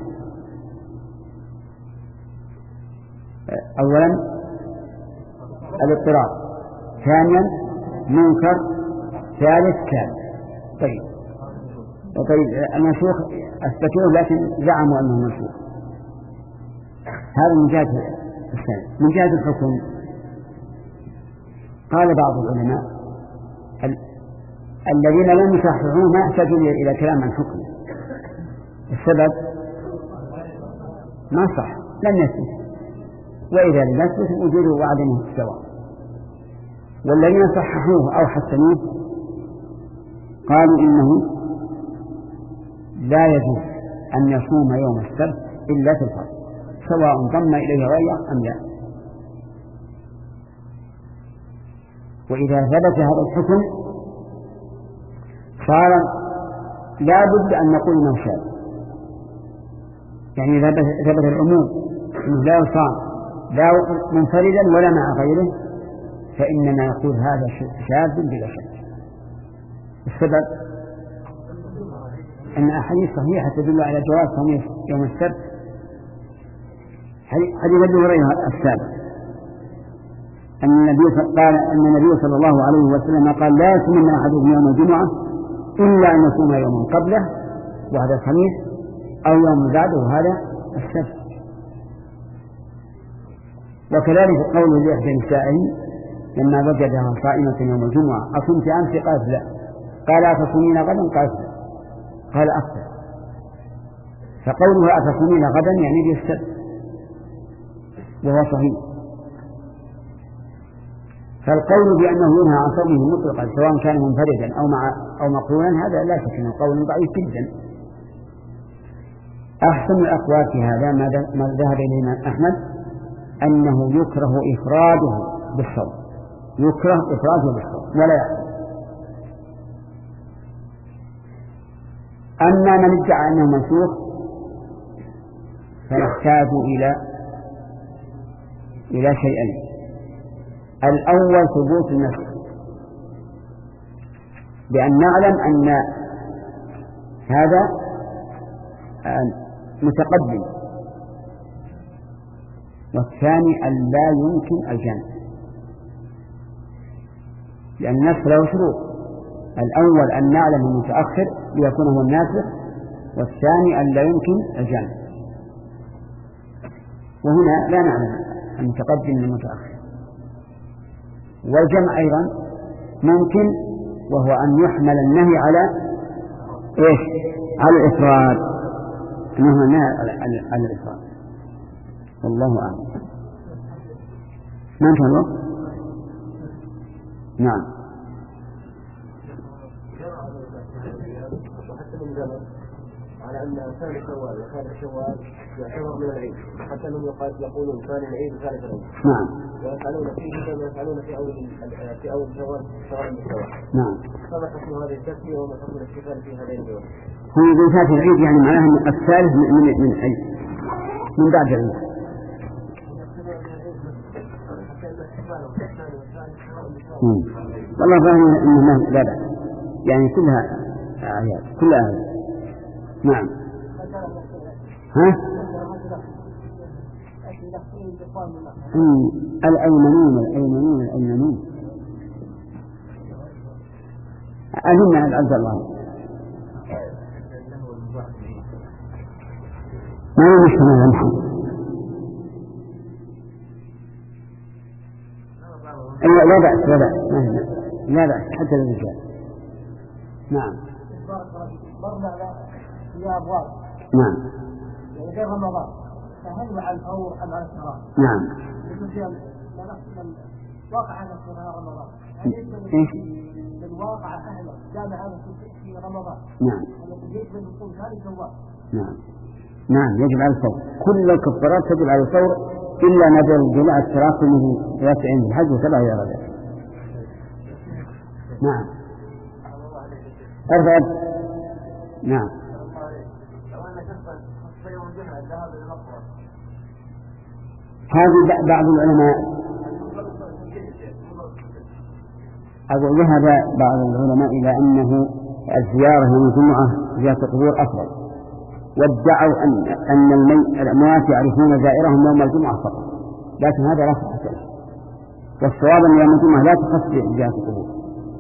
أولا الاضطراب، ثانيا منكر، ثالث كاذب. طيب طيب المنسوخ أثبتوه لكن زعموا أنه منسوخ. هذا من جهة السند. من جهة الحكم قال بعض العلماء ال... الذين لم يصححوه ما احتاجوا إلى كلام عن حكم. السبب ما صح، لم يثبت، وإذا لم يثبت وجوده وعدمه سواء. والذين صححوه أو حسنوه قالوا إنه لا يجوز أن يصوم يوم السبت إلا في الفرض، سواء ضم إليه غيره أم لا. وإذا ثبت هذا الحكم صار لا بد أن نقول إنه شاذ. يعني إذا ثبت العموم أنه لا يصام لا منفردا ولا مع غيره فإننا نقول هذا شاذ بلا شك. السبب أن أحاديث صحيحة تدل على جواز صوم يوم السبت. حديث أبي هريرة السابق أن النبي قال أن النبي صلى الله عليه وسلم قال لا يصوم أحدكم يوم الجمعة إلا أن يصوم يوما قبله وهذا الخميس أو يوم بعده وهذا السبت. وكذلك قوله لإحدى نسائه لما وجدها صائمة يوم الجمعة أصمت أمس؟ قالت لا. قال أتصومين غدا؟ قالت لا. قال أفطر. فقولها أتصومين غدا يعني بالسبت وهو صحيح. فالقول بأنه ينهى عن صومه مطلقا سواء كان منفردا أو مع أو مقرونا هذا لا شك أنه قول ضعيف جدا. أحسن الأقوال في هذا ما ذهب إليه أحمد أنه يكره إفراده بالصوم، يكره إفراده بالصوم ولا يحصل. أما من ادعى أنه منسوخ فنحتاج إلى إلى شيئين. الأول ثبوت النص، بأن نعلم أن هذا متقدم، والثاني أن لا يمكن الجمع، لأن النص له شروط. الأول أن نعلم المتأخر ليكون هو الناسخ، والثاني أن لا يمكن الجمع، وهنا لا نعلم المتقدم من المتأخر. والجمع أيضا ممكن، وهو أن يحمل النهي على إيش؟ على الإفراد، يحمل النهي على الإفراد. والله أعلم. ما انتهى الوقت؟ نعم. على أن ثالث شوال وثالث شوال يعتبر من العيد، حتى أنهم يقولون ثاني العيد وثالث العيد. نعم. ويفعلون فيه كما يفعلون في أول في أول شوال شوال من الشوال. نعم. فما حكم هذه التسمية وما حكم الاحتفال في هذين اليوم؟ هو يقول ثالث العيد يعني معناه أن الثالث من من العيد من بعد العيد. والله فاهم أنه لا بأس، يعني كلها أعياد كلها أعياد. نعم. ها؟ الأيمنون الأيمنون الأيمنون أهمنا عند عبد الله ما يمشون يمحون. لا بأس لا بأس لا بأس حتى للرجال. نعم. نعم. يعني غير رمضان فهل مع الفور أم على الشهر؟ نعم. واقع هذا في رمضان. إيش؟ الواقع أهله جامع هذا في رمضان. نعم. يجب أن يكون ثالث الواقع. نعم. نعم يجب على الفور. كل الكفارات تجب على الفور إلا ما دل على التراكم يسعين الحج وسبع يا رجال. نعم. أربعة. نعم. هذه بعض العلماء أقول ذهب بعض العلماء إلى أنه الزيارة يوم الجمعة زيارة القبور أفضل، وادعوا أن أن الأموات يعرفون زائرهم يوم الجمعة فقط، لكن هذا لا صحة له، والصواب أن يوم الجمعة لا تخص بزيارة القبور،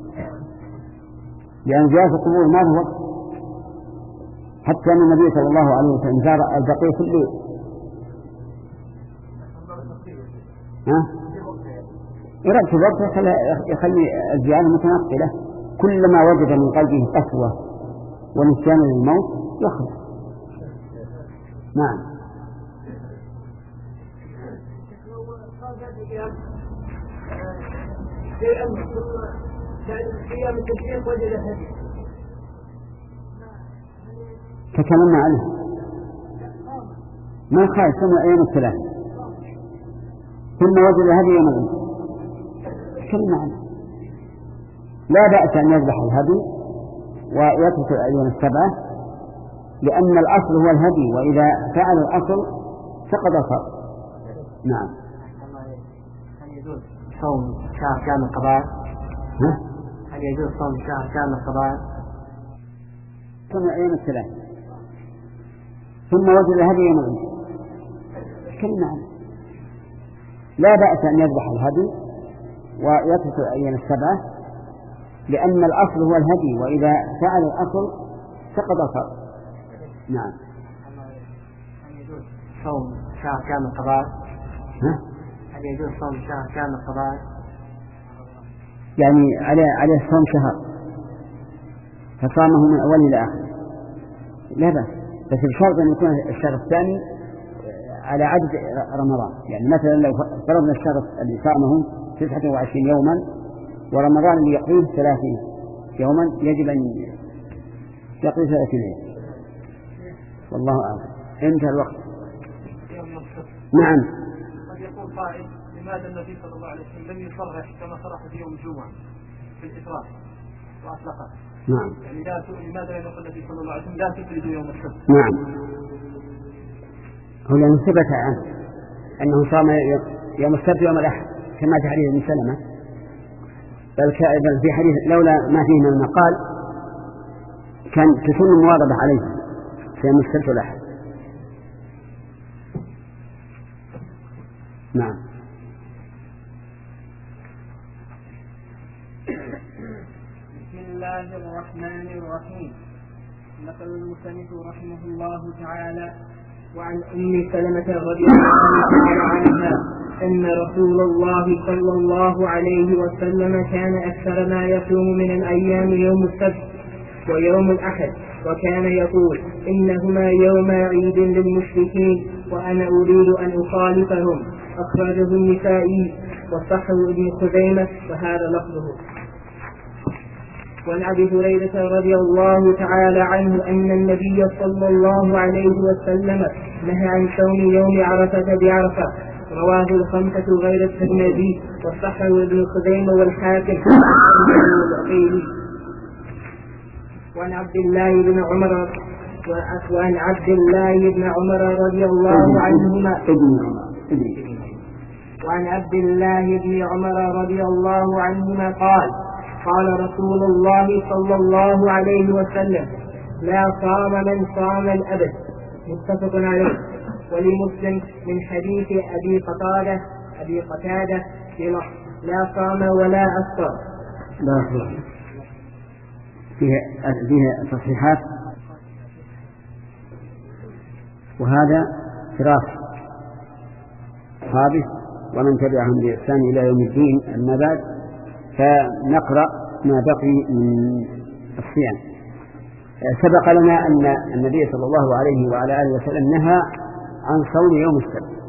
لأن زيارة القبور ما هو حتى أن النبي صلى الله عليه وسلم زار البقيع في الليل. ها؟ يرد في الوقت يخلي الزيارة متنقلة، كلما وجد من قلبه قسوة ونسيان للموت يخرج. نعم. تكلمنا عنه ما خالف سمع أيام الثلاثة ثم وجد هذه يوم العيد تكلمنا عنه. لا بأس أن يذبح الهدي ويترك الأيام السبعة، لأن الأصل هو الهدي، وإذا فعل الأصل فقد الفرق. نعم. هل يجوز صوم شهر كامل قضاء؟ هل يجوز صوم شهر كامل قضاء؟ سمع أيام الثلاثة ثم وجد هدي يوم العيد تكلمنا عنه. لا بأس أن يذبح الهدي ويترك الأيام السبعة، لأن الأصل هو الهدي، وإذا فعل الأصل فقد الفرق. نعم. هل يجوز صوم شهر كامل قضاء؟ هل يجوز صوم شهر كامل قضاء؟ يعني عليه عليه صوم شهر فصامه من أوله إلى آخره لا بأس، بس بشرط أن يكون الشهر الثاني على عدد رمضان. يعني مثلا لو فرضنا الشهر اللي صامه تسعة وعشرين يوما ورمضان اللي يقضيه ثلاثين يوما، يجب أن يقضي ثلاثين يوم. والله أعلم. انتهى الوقت. نعم. قد يقول قائل لماذا النبي صلى الله عليه وسلم لم يصرح كما صرح في يوم الجمعة في الإفراد وأطلقه؟ نعم. يعني لا لماذا يقول النبي صلى الله عليه وسلم لا تفردوا يوم السبت؟ نعم. هو لأنه ثبت عنه أنه صام يوم السبت يوم الأحد كما في حديث ابن سلمة، بل في حديث لولا ما فيه من المقال كان تكون المواظبة عليه في يوم السبت والأحد. نعم. بسم الله الرحمن الرحيم. نقل المصنف رحمه الله تعالى وعن أم سلمة رضي الله تعالى عنها أن رسول الله صلى الله عليه وسلم كان أكثر ما يصوم من الأيام يوم السبت ويوم الأحد، وكان يقول إنهما يوم عيد للمشركين وأنا أريد أن أخالفهم. أخرجه النسائي وصححه ابن خزيمة وهذا لفظه. وعن أبي هريرة رضي الله تعالى عنه أن النبي صلى الله عليه وسلم نهى عن صوم يوم عرفة بعرفة. رواه الخمسة غير الترمذي وصححه ابن خزيمة والحاكم. وعن عبد الله بن عمر وعن عبد الله بن عمر رضي الله عنهما وعن عبد الله بن عمر رضي الله عنهما قال قال رسول الله صلى الله عليه وسلم لا صام من صام الأبد. متفق عليه. ولمسلم من حديث أبي قتادة أبي قتادة لا صام ولا أفطر. لا أفطر. فيه فيه تصحيحات، وهذا فراس خابث ومن تبعهم بإحسان إلى يوم الدين. أما بعد فنقرأ ما بقي من الصيام. سبق لنا أن النبي صلى الله عليه وعلى آله وسلم نهى عن صوم يوم السبت،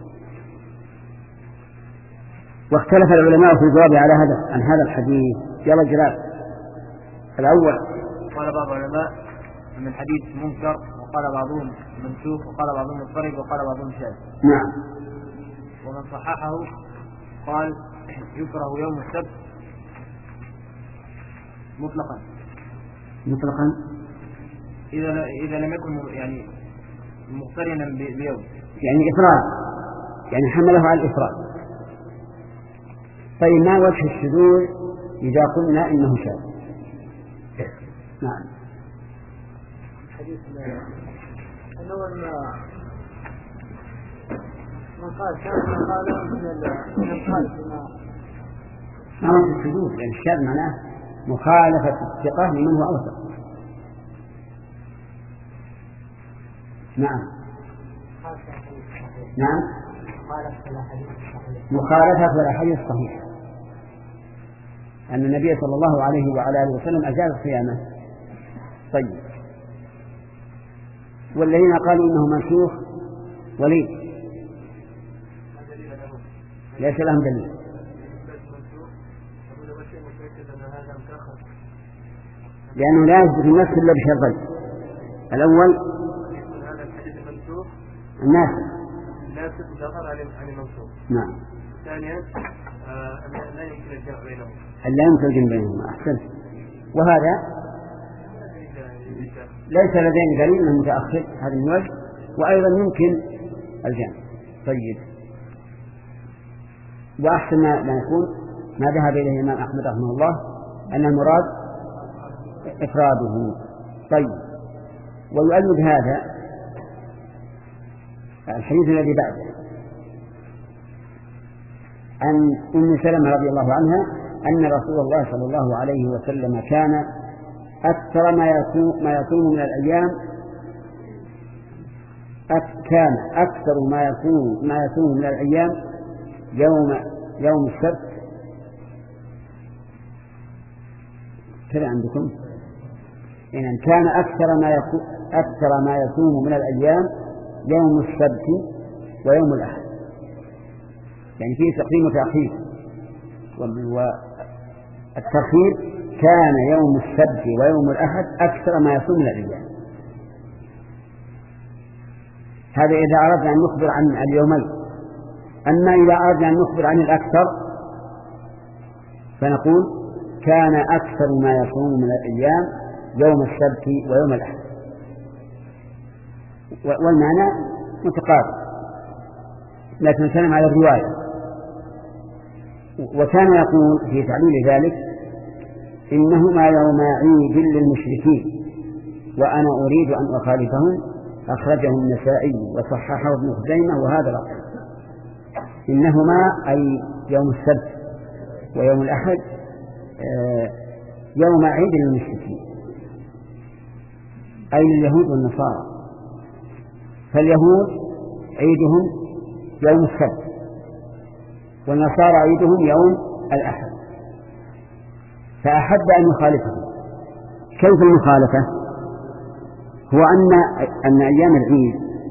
واختلف العلماء في الجواب على هذا عن هذا الحديث. يلا جلال. الأول قال بعض العلماء من حديث منكر، وقال بعضهم منسوخ، وقال بعضهم مضطرب، وقال بعضهم شاذ. نعم. ومن صححه قال يكره يوم السبت مطلقا مطلقا إذا إذا لم يكن يعني مقترنا بيوم، يعني إفراد يعني حمله على الإفراد. طيب ما وجه الشذوذ إذا قلنا إنه شاذ؟ نعم. حديث أنه من قال شاذ من قال من الخالف ما هو الشذوذ، لأن الشاذ معناه مخالفة الثقة لمن هو أوثق. نعم نعم مخالفة الأحاديث الصحيحة، أن النبي صلى الله عليه وعلى آله وسلم أجاز صيامه. طيب، والذين قالوا إنه منسوخ وليد ليس لهم دليل، لأنه لا يثبت النفس إلا بشرطين: الأول الناسخ الناسخ ذكر عن المنسوخ. نعم. ثانيا لا يمكن الجمع بينهما. لا يمكن الجمع بينهما. أحسنت. وهذا ليس لدينا دليل من متأخر هذا الوجه، وأيضا يمكن الجمع. طيب، وأحسن ما يكون ما ذهب إليه الإمام أحمد رحمه الله أن المراد إفراده. طيب، ويؤيد هذا الحديث الذي بعده عن أم سلمة رضي الله عنها أن رسول الله صلى الله عليه وسلم كان أكثر ما يصوم ما يصوم من الأيام كان أكثر ما يصوم ما يصوم من الأيام يوم يوم السبت. كذا عندكم؟ إن كان أكثر ما يصوم أكثر ما يصوم من الأيام يوم السبت ويوم الأحد، يعني فيه تقديم وتأخير. والتأخير كان يوم السبت ويوم الأحد أكثر ما يصوم من الأيام. هذا إذا أردنا أن نخبر عن اليومين. أما إذا أردنا أن نخبر عن الأكثر فنقول كان أكثر ما يصوم من الأيام يوم السبت ويوم الأحد، والمعنى متقارب، لكن نتكلم على الرواية. وكان يقول في تعليل ذلك: إنهما يوم عيد للمشركين وأنا أريد أن أخالفهم، أخرجه النسائي وصححه ابن خزيمة وهذا رأي. إنهما أي يوم السبت ويوم الأحد يوم عيد للمشركين، أي لليهود والنصارى. فاليهود عيدهم يوم السبت والنصارى عيدهم يوم الأحد، فأحب أن يخالفهم. كيف المخالفة؟ هو أن أن أيام العيد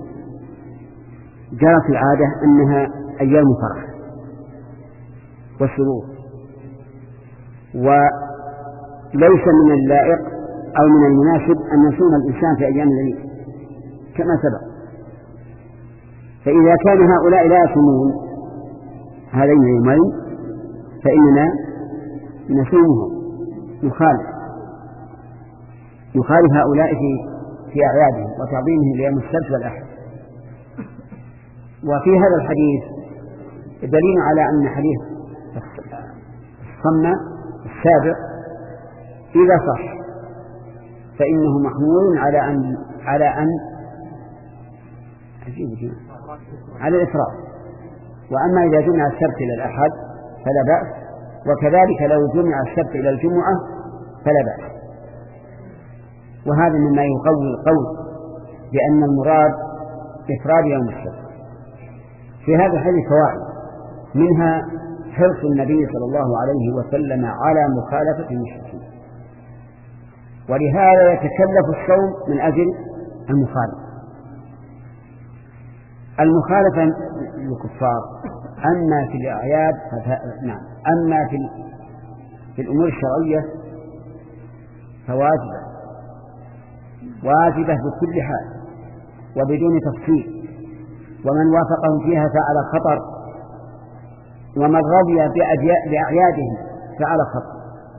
جرت العادة أنها أيام فرح وسرور، وليس من اللائق أو من المناسب أن يصوم الإنسان في أيام العيد كما سبق. فإذا كان هؤلاء لا يصومون هذين اليومين فإننا نصومهم، نخالف نخالف هؤلاء في في أعيادهم وتعظيمهم ليوم السبت والأحد. وفي هذا الحديث دليل على أن حديث الصمة السابق إذا صح فإنه محمول على أن على أن على الإفراد. وأما إذا جمع السبت إلى الأحد فلا بأس، وكذلك لو جمع السبت إلى الجمعة فلا بأس. وهذا مما يقوي القول بأن المراد إفراد يوم السبت. في هذا الحديث فوائد، منها حرص النبي صلى الله عليه وسلم على مخالفة المشركين، ولهذا يتكلف الصوم من أجل المخالفة المخالفة للكفار. أما في الأعياد نعم أما في في الأمور الشرعية فواجبة واجبة بكل حال وبدون تفصيل، ومن وافقهم فيها فعل خطر، ومن رضي بأعيادهم فعل خطر.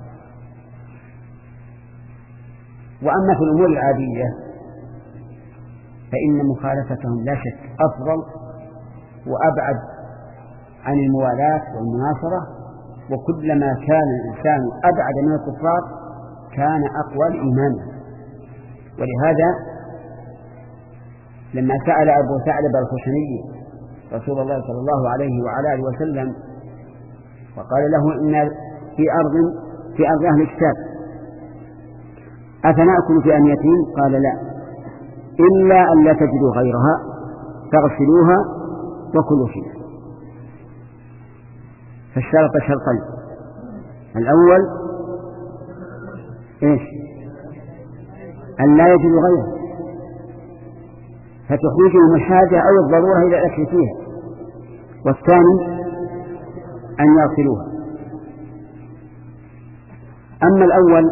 وأما في الأمور العادية فإن مخالفتهم لا شك أفضل وأبعد عن الموالاة والمناصرة، وكلما كان الإنسان أبعد من الكفار كان أقوى الإيمان. ولهذا لما سأل أبو ثعلبة الخشني رسول الله صلى الله عليه وعلى آله وسلم وقال له إن في أرض في أرض أهل الكتاب أفنأكل في أنيتهم؟ قال لا، إلا أن لا تجدوا غيرها فاغسلوها وكلوا فيها. فالشرط شرطين: الأول إيش؟ أن لا يجدوا غيرها فتخرجهم الحاجة أو الضرورة إلى الأكل فيها، والثاني أن يغسلوها. أما الأول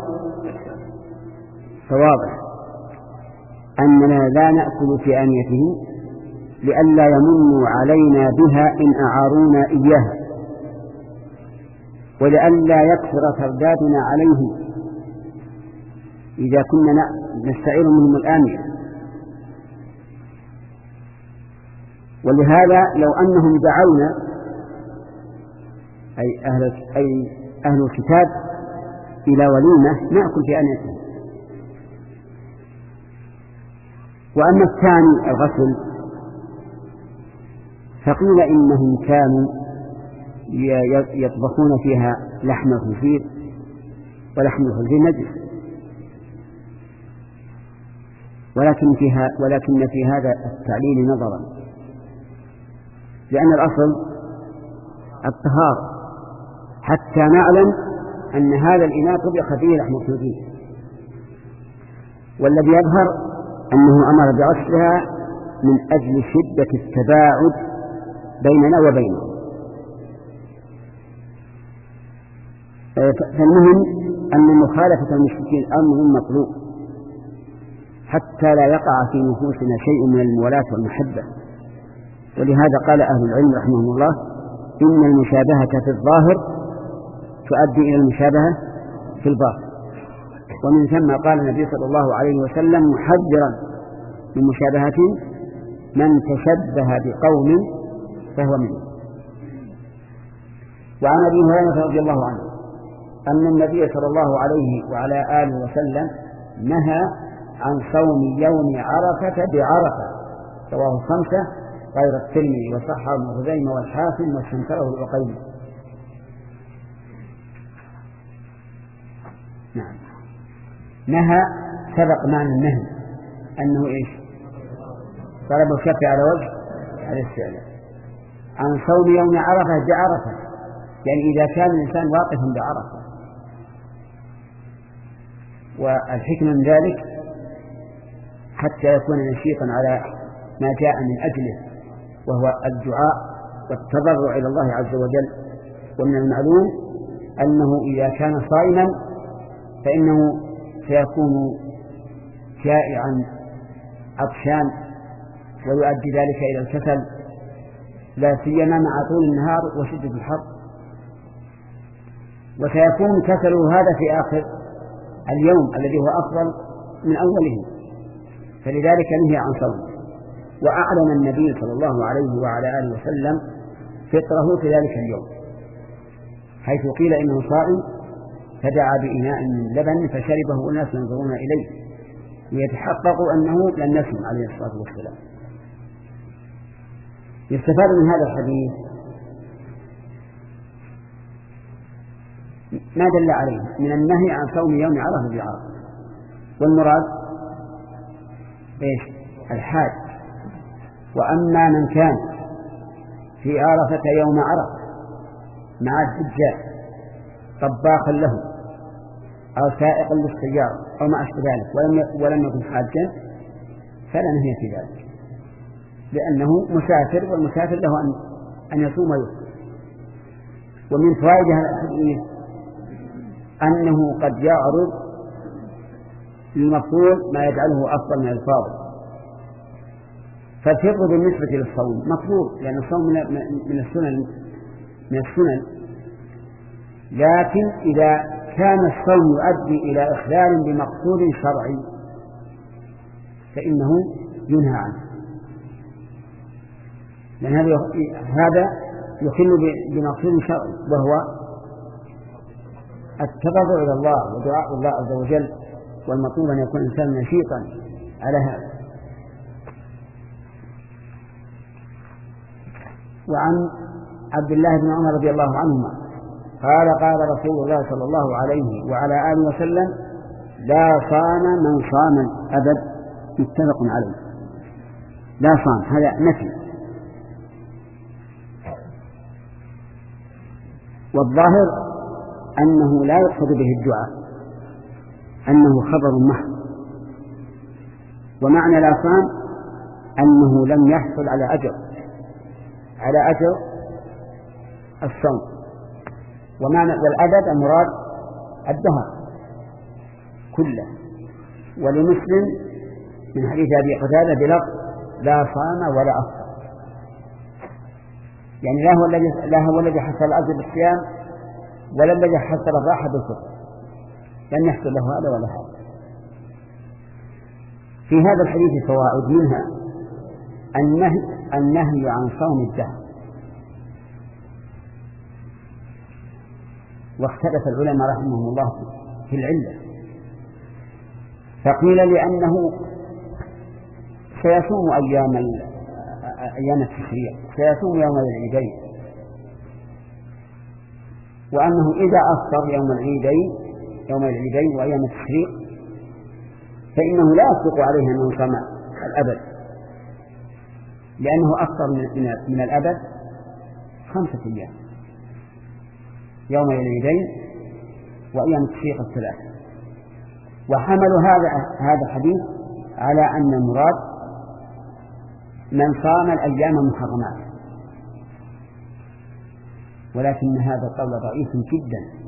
فواضح أننا لا نأكل في آنيته لئلا يمنوا علينا بها إن أعارونا إياها، ولئلا يكثر تردادنا عليه إذا كنا نستعير منهم الآنية. ولهذا لو أنهم دعونا أي أهل, أي أهل الكتاب إلى وليمة نأكل في آنيتهم. وأما الثاني الغسل فقيل إنهم كانوا يطبخون فيها لحم الخنزير، ولحم الخنزير نجس، ولكن فيها ولكن في هذا التعليل نظرا، لأن الأصل الطهارة حتى نعلم أن هذا الإناء طبخ فيه لحم الخنزير، والذي يظهر أنه أمر بغسلها من أجل شدة التباعد بيننا وبينهم. فالمهم أن مخالفة المشركين أمر مطلوب حتى لا يقع في نفوسنا شيء من المولاة والمحبة. ولهذا قال أهل العلم رحمهم الله: إن المشابهة في الظاهر تؤدي إلى المشابهة في الباطن. ومن ثم قال النبي صلى الله عليه وسلم محذرا من مشابهة من تشبه بقوم فهو منه. وعن أبي هريرة رضي الله عنه أن النبي صلى الله عليه وعلى آله وسلم نهى عن صوم يوم عرفة بعرفة، رواه الخمسة غير الترمذي وصححه ابن خزيمة والحاكم واستنكره العقيلي. نعم، نهى سبق معنى النهي أنه إيش؟ طلب الكف على وجه الاستعلاء. عن صوم يوم عرفة بعرفة، يعني إذا كان الإنسان واقفا بعرفة. والحكمة من ذلك حتى يكون نشيطا على ما جاء من أجله، وهو الدعاء والتضرع إلى الله عز وجل. ومن المعلوم أنه إذا كان صائما فإنه سيكون جائعا عطشان، ويؤدي ذلك إلى الكسل، لا سيما مع طول النهار وشدة الحر، وسيكون كسله هذا في آخر اليوم الذي هو أفضل من أوله، فلذلك نهي عن صوم. وأعلن النبي صلى الله عليه وعلى آله وسلم فطره في ذلك اليوم، حيث قيل إنه صائم فدعا بإناء من لبن فشربه والناس ينظرون إليه ليتحققوا أنه لم يصم عليه الصلاة والسلام. يستفاد من هذا الحديث ما دل عليه من النهي عن صوم يوم عرفة بعرفة. والمراد إيش؟ الحاج. وأما من كان في عرفة يوم عرفة مع الحجاج طباخا له أو سائقا للسيارة أو ما أشبه ذلك ولم ولم يكن حاجا فلا نهي في ذلك، لأنه مسافر، والمسافر له أن أن يصوم ويفطر. ومن فوائد هذا الحديث أنه قد يعرض للمفضول ما يجعله أفضل من الفاضل. فالفطر بالنسبة للصوم مطلوب، لأن الصوم من السنن من السنن لكن إذا كان الصوم يؤدي إلى إخلال بمقصود شرعي فإنه ينهى عنه. لأن هذا يخل بمقصود شرعي، وهو التضرع إلى الله ودعاء الله عز وجل، والمطلوب أن يكون الإنسان نشيطا على هذا. وعن عبد الله بن عمر رضي الله عنهما قال قال رسول الله صلى الله عليه وعلى آله وسلم: لا صام من صام الأبد. متفق عليه. لا صام هذا نفي، والظاهر أنه لا يقصد به الدعاء، أنه خبر محض. ومعنى لا صام أنه لم يحصل على أجر على أجر الصوم. ومعنى والأبد المراد الدهر كله. ولمسلم من حديث أبي قتادة بلفظ: لا صام ولا أفطر. يعني لا هو الذي لا هو الذي حصل الأجر بالصيام ولا الذي حصل الراحة بالفطر، لم يحصل له هذا ولا هذا. في هذا الحديث فوائد، منها النهي النهي عن صوم الدهر. واختلف العلماء رحمهم الله في العلة، فقيل لأنه سيصوم أيام أيام التشريع، سيصوم يوم العيدين، وأنه إذا أفطر يوم العيدين يوم العيدين وأيام التشريع فإنه لا يصدق عليه أنه صام الأبد، لأنه أفطر من الأبد خمسة أيام: يوم العيدين وأيام التشريق الثلاثة. وحملوا هذا هذا الحديث على أن المراد من صام الأيام المحرمات، ولكن هذا القول ضعيف جدا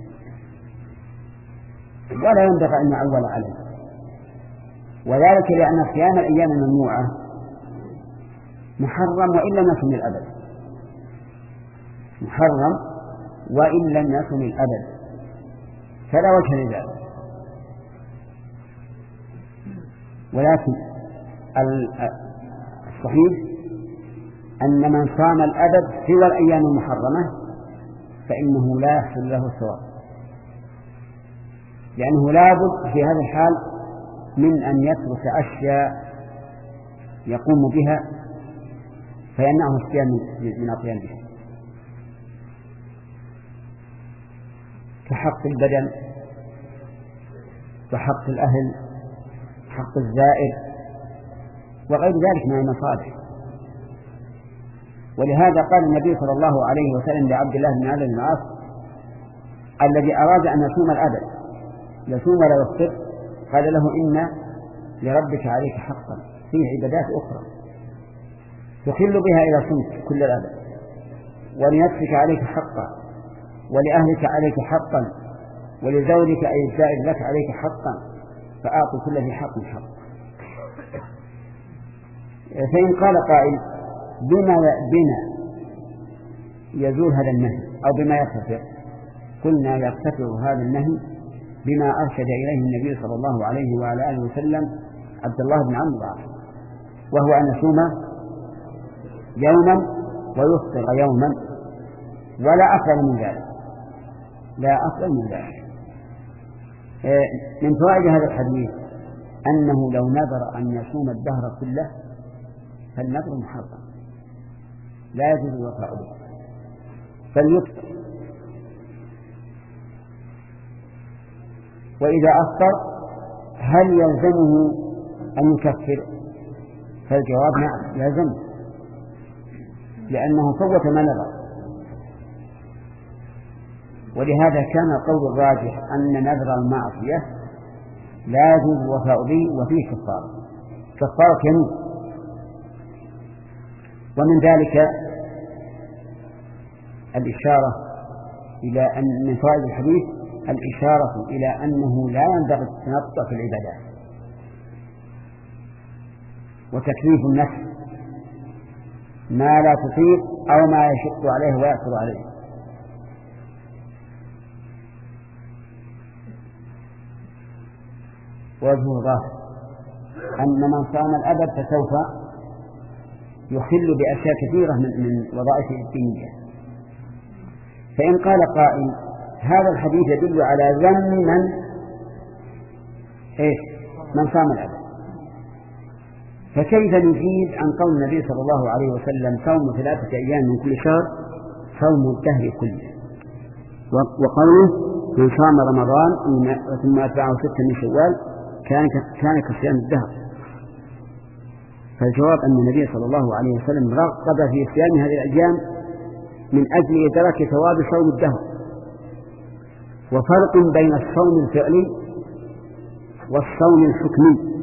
ولا ينبغي أن نعول عليه، وذلك لأن صيام الأيام الممنوعة محرم وإن لم يكن الأبد، محرم وإن لم يكن الأبد، فلا وجه لذلك. ولكن الصحيح أن من صام الأبد سوى الأيام المحرمة فإنه لا يحصل له الثواب، لأنه لابد في هذا الحال من أن يترك أشياء يقوم بها فيمنعه الصيام من القيام بها، كحق البدن وحق الأهل، حق الزائر، وغير ذلك من المصالح. ولهذا قال النبي صلى الله عليه وسلم لعبد الله بن عمرو بن العاص الذي أراد أن يصوم الأبد، يصوم ولا يفطر، قال له: إن لربك عليك حقا في عبادات أخرى تخل بها إلى صمت كل الأبد، ولنفسك عليك حقا، ولأهلك عليك حقا، ولزوجك أي الزائر لك عليك حقا، فأعطوا كل ذي حق حق. فإن قال قائل: بما بنا يزول هذا النهي أو بما يرتفع؟ قلنا: يرتفع هذا النهي بما أرشد إليه النبي صلى الله عليه وعلى آله وسلم عبد الله بن عمرو بن العاص، وهو أن يصوم يوما ويفطر يوما، ولا أفضل من ذلك، لا أفضل من ذلك. من فوائد هذا الحديث أنه لو نذر أن يصوم الدهر كله فالنذر محرم لا يجوز الوفاء به، فليفطر. وإذا أفطر هل يلزمه أن يكفر؟ فالجواب: نعم يلزمه، لأنه فوت ما نذر. ولهذا كان القول الراجح أن نذر المعصية لا يجوز الوفاء به وفيه كفارة كفارة يمين. ومن ذلك الإشارة إلى أن من فوائد الحديث الإشارة إلى أنه لا ينبغي التنطع في العبادات وتكليف النفس ما لا تطيق أو ما يشق عليه ويأثر عليه. وجه ظاهر أن من صام الأبد فسوف يخل بأشياء كثيرة من من وظائف الدينية. فإن قال قائل هذا الحديث يدل على ذم من إيش من صام الأبد، فكيف نجيز عن قول النبي صلى الله عليه وسلم صوم ثلاثة أيام من كل شهر صوم الدهر كله، وقوله من صام رمضان ثم أتبعه ستة من شوال كان كان كصيام الدهر. فالجواب أن النبي صلى الله عليه وسلم رغب في صيام هذه الأيام من أجل إدراك ثواب صوم الدهر. وفرق بين الصوم الفعلي والصوم الحكمي.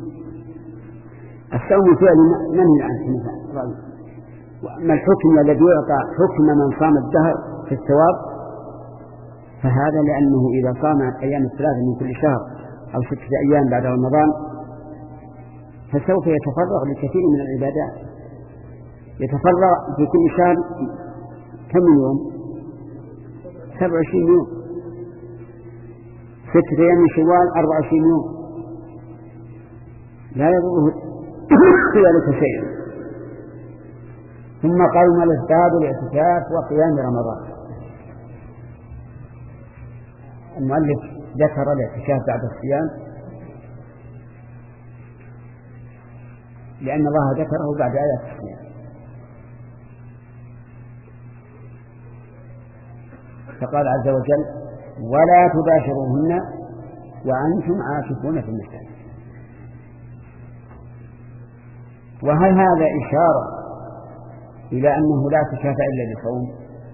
الصوم الفعلي منهي عنه مثلا، وأما الحكم الذي يعطى حكم من صام الدهر في الثواب فهذا لأنه إذا صام أيام الثلاثة من كل شهر أو ستة أيام بعد رمضان فسوف يتفرغ لكثير من العبادات. يتفرغ في كل شهر كم يوم؟ سبع وعشرين يوم. ستة أيام من شوال أربع وعشرين يوم، لا يضره ذلك شيء. ثم قالوا الأسباب الاعتكاف وقيام رمضان. المؤلف ذكر الاعتكاف بعد الصيام لأن الله ذكره بعد آيات الصيام، فقال عز وجل ولا تباشروهن وأنتم عاكفون في المساجد. وهل هذا إشارة إلى أنه لا اعتكاف إلا بصوم؟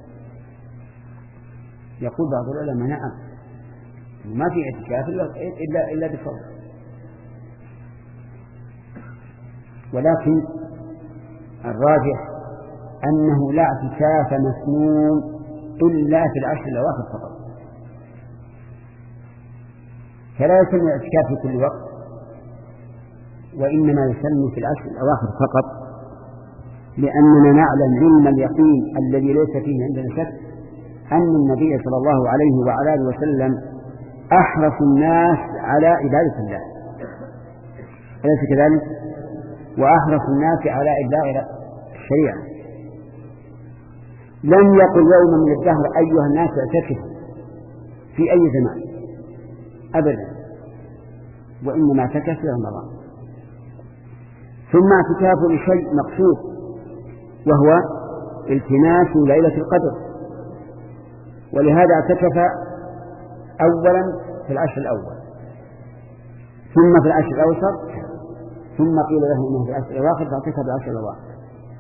يقول بعض العلماء نعم، ما في اعتكاف إلا إلا بصوم، ولكن الراجح أنه لا اعتكاف مسنون إلا في العشر الأواخر فقط، فلا يسمى الاعتكاف في كل وقت، وإنما يسمى في العشر الأواخر فقط، لأننا نعلم علم اليقين الذي ليس فيه عندنا شك أن النبي صلى الله عليه وعلى آله وسلم أحرص الناس على عبادة الله، أليس كذلك؟ وأحرص الناس على إبلاغ الشريعة. لم يقل يوما من الدهر أيها الناس اعتكفوا في أي زمان أبدا، وإنما اعتكف في رمضان. ثم اعتكاف لشيء مقصود وهو التماس ليلة القدر، ولهذا اعتكف أولا في العشر الأول ثم في العشر الأوسط ثم قيل له إنه في العشر الأواخر فاعتكف في العشر الأواخر.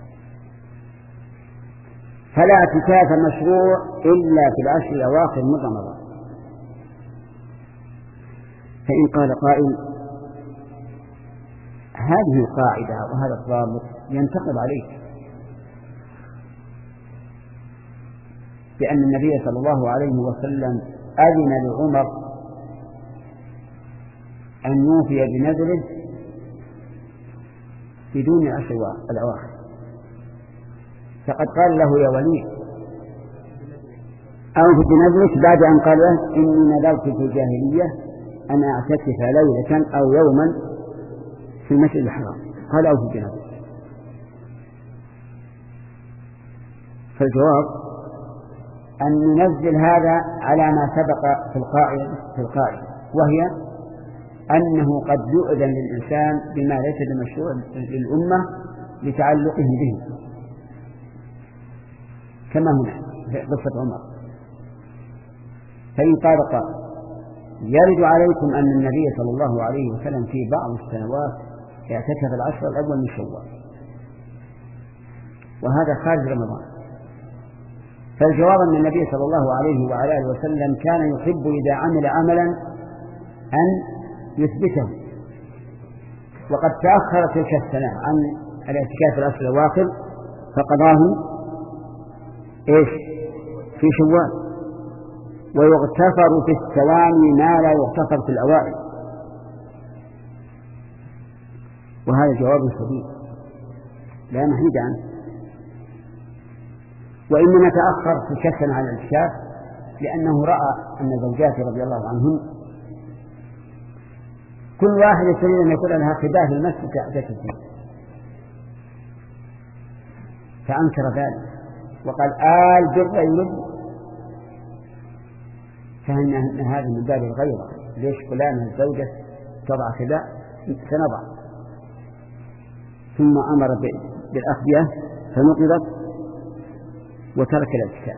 فلا اعتكاف مشروع إلا في العشر الأواخر من رمضان. فإن قال قائل هذه القاعدة وهذا الضابط ينتقد عليه بأن النبي صلى الله عليه وسلم أذن لعمر أن يوفي بنذره بدون عشر الأواخر، فقد قال له يا ولي أوفي بنذرك بعد أن قال له إني نذرت في الجاهلية أن أعتكف ليلة أو يوما في المسجد الحرام، قال أوفي بنذرك. فالجواب أن ننزل هذا على ما سبق في القاعدة في القاعدة وهي أنه قد يؤذن للإنسان بما ليس بمشروع للأمة لتعلقه به، كما هنا في قصة عمر. فإن قال قال يرد عليكم أن النبي صلى الله عليه وسلم في بعض السنوات اعتكف العشر الأول من شوال، وهذا خارج رمضان. فالجواب أن النبي صلى الله عليه وعلى آله وسلم كان يحب إذا عمل عملا أن يثبته، وقد تأخر تلك السنة عن الاعتكاف العشر الأواخر فقضاه إيش في شوال، ويغتفر في الثواني ما لا يغتفر في الأوائل، وهذا جواب سديد لا محيد عنه. وإنما تأخر في السنة على الاعتكاف لأنه رأى أن زوجاته رضي الله عنهن كل واحد يريد أن يكون لها قباه في المسجد تعتكف فيه، فأنكر ذلك وقال آل بر يرد، فإن هذا من باب الغيرة. ليش فلان الزوجة تضع كذا سنضع. ثم أمر بالأخذية فنقضت وترك الاعتكاف،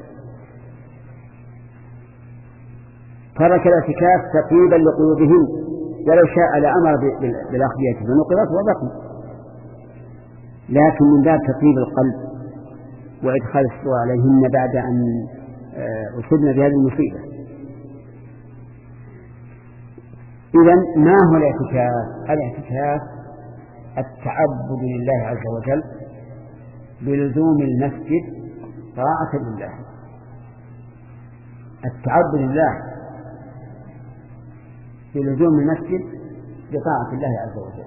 ترك الاعتكاف تقييدا لقلوبهم، ولو شاء لأمر بالأخذية فنقضت وبقي، لكن من باب تطيب القلب وإدخال السوء عليهن بعد أن أصبنا بهذه المصيبة. إذن ما هو الاعتكاف؟ الاعتكاف التعبد لله عز وجل بلزوم المسجد طاعة لله، التعبد لله بلزوم المسجد بطاعة الله عز وجل،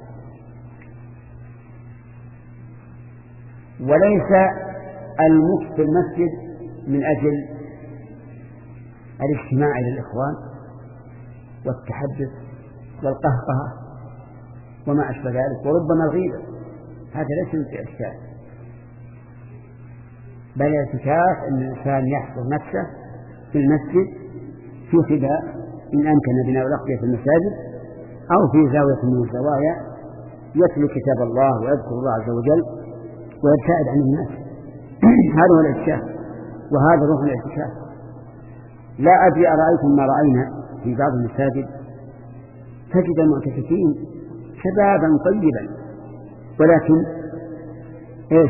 وليس المكث في المسجد من أجل الاجتماع للإخوان والتحدث والقهقهة وما أشبه ذلك وربما الغيبة، هذا ليس من الاعتكاف، بل الاعتكاف أن الإنسان يحضر نفسه في المسجد في خباء إن أمكن بناء الأقضية في المساجد أو في زاوية من الزوايا يتلو كتاب الله ويذكر الله عز وجل ويبتعد عن الناس. هذا هو الاعتكاف، وهذا روح الاعتكاف. لا أدري أرأيتم ما رأينا في بعض المساجد، تجد المعتكفين شبابا طيبا، ولكن ايش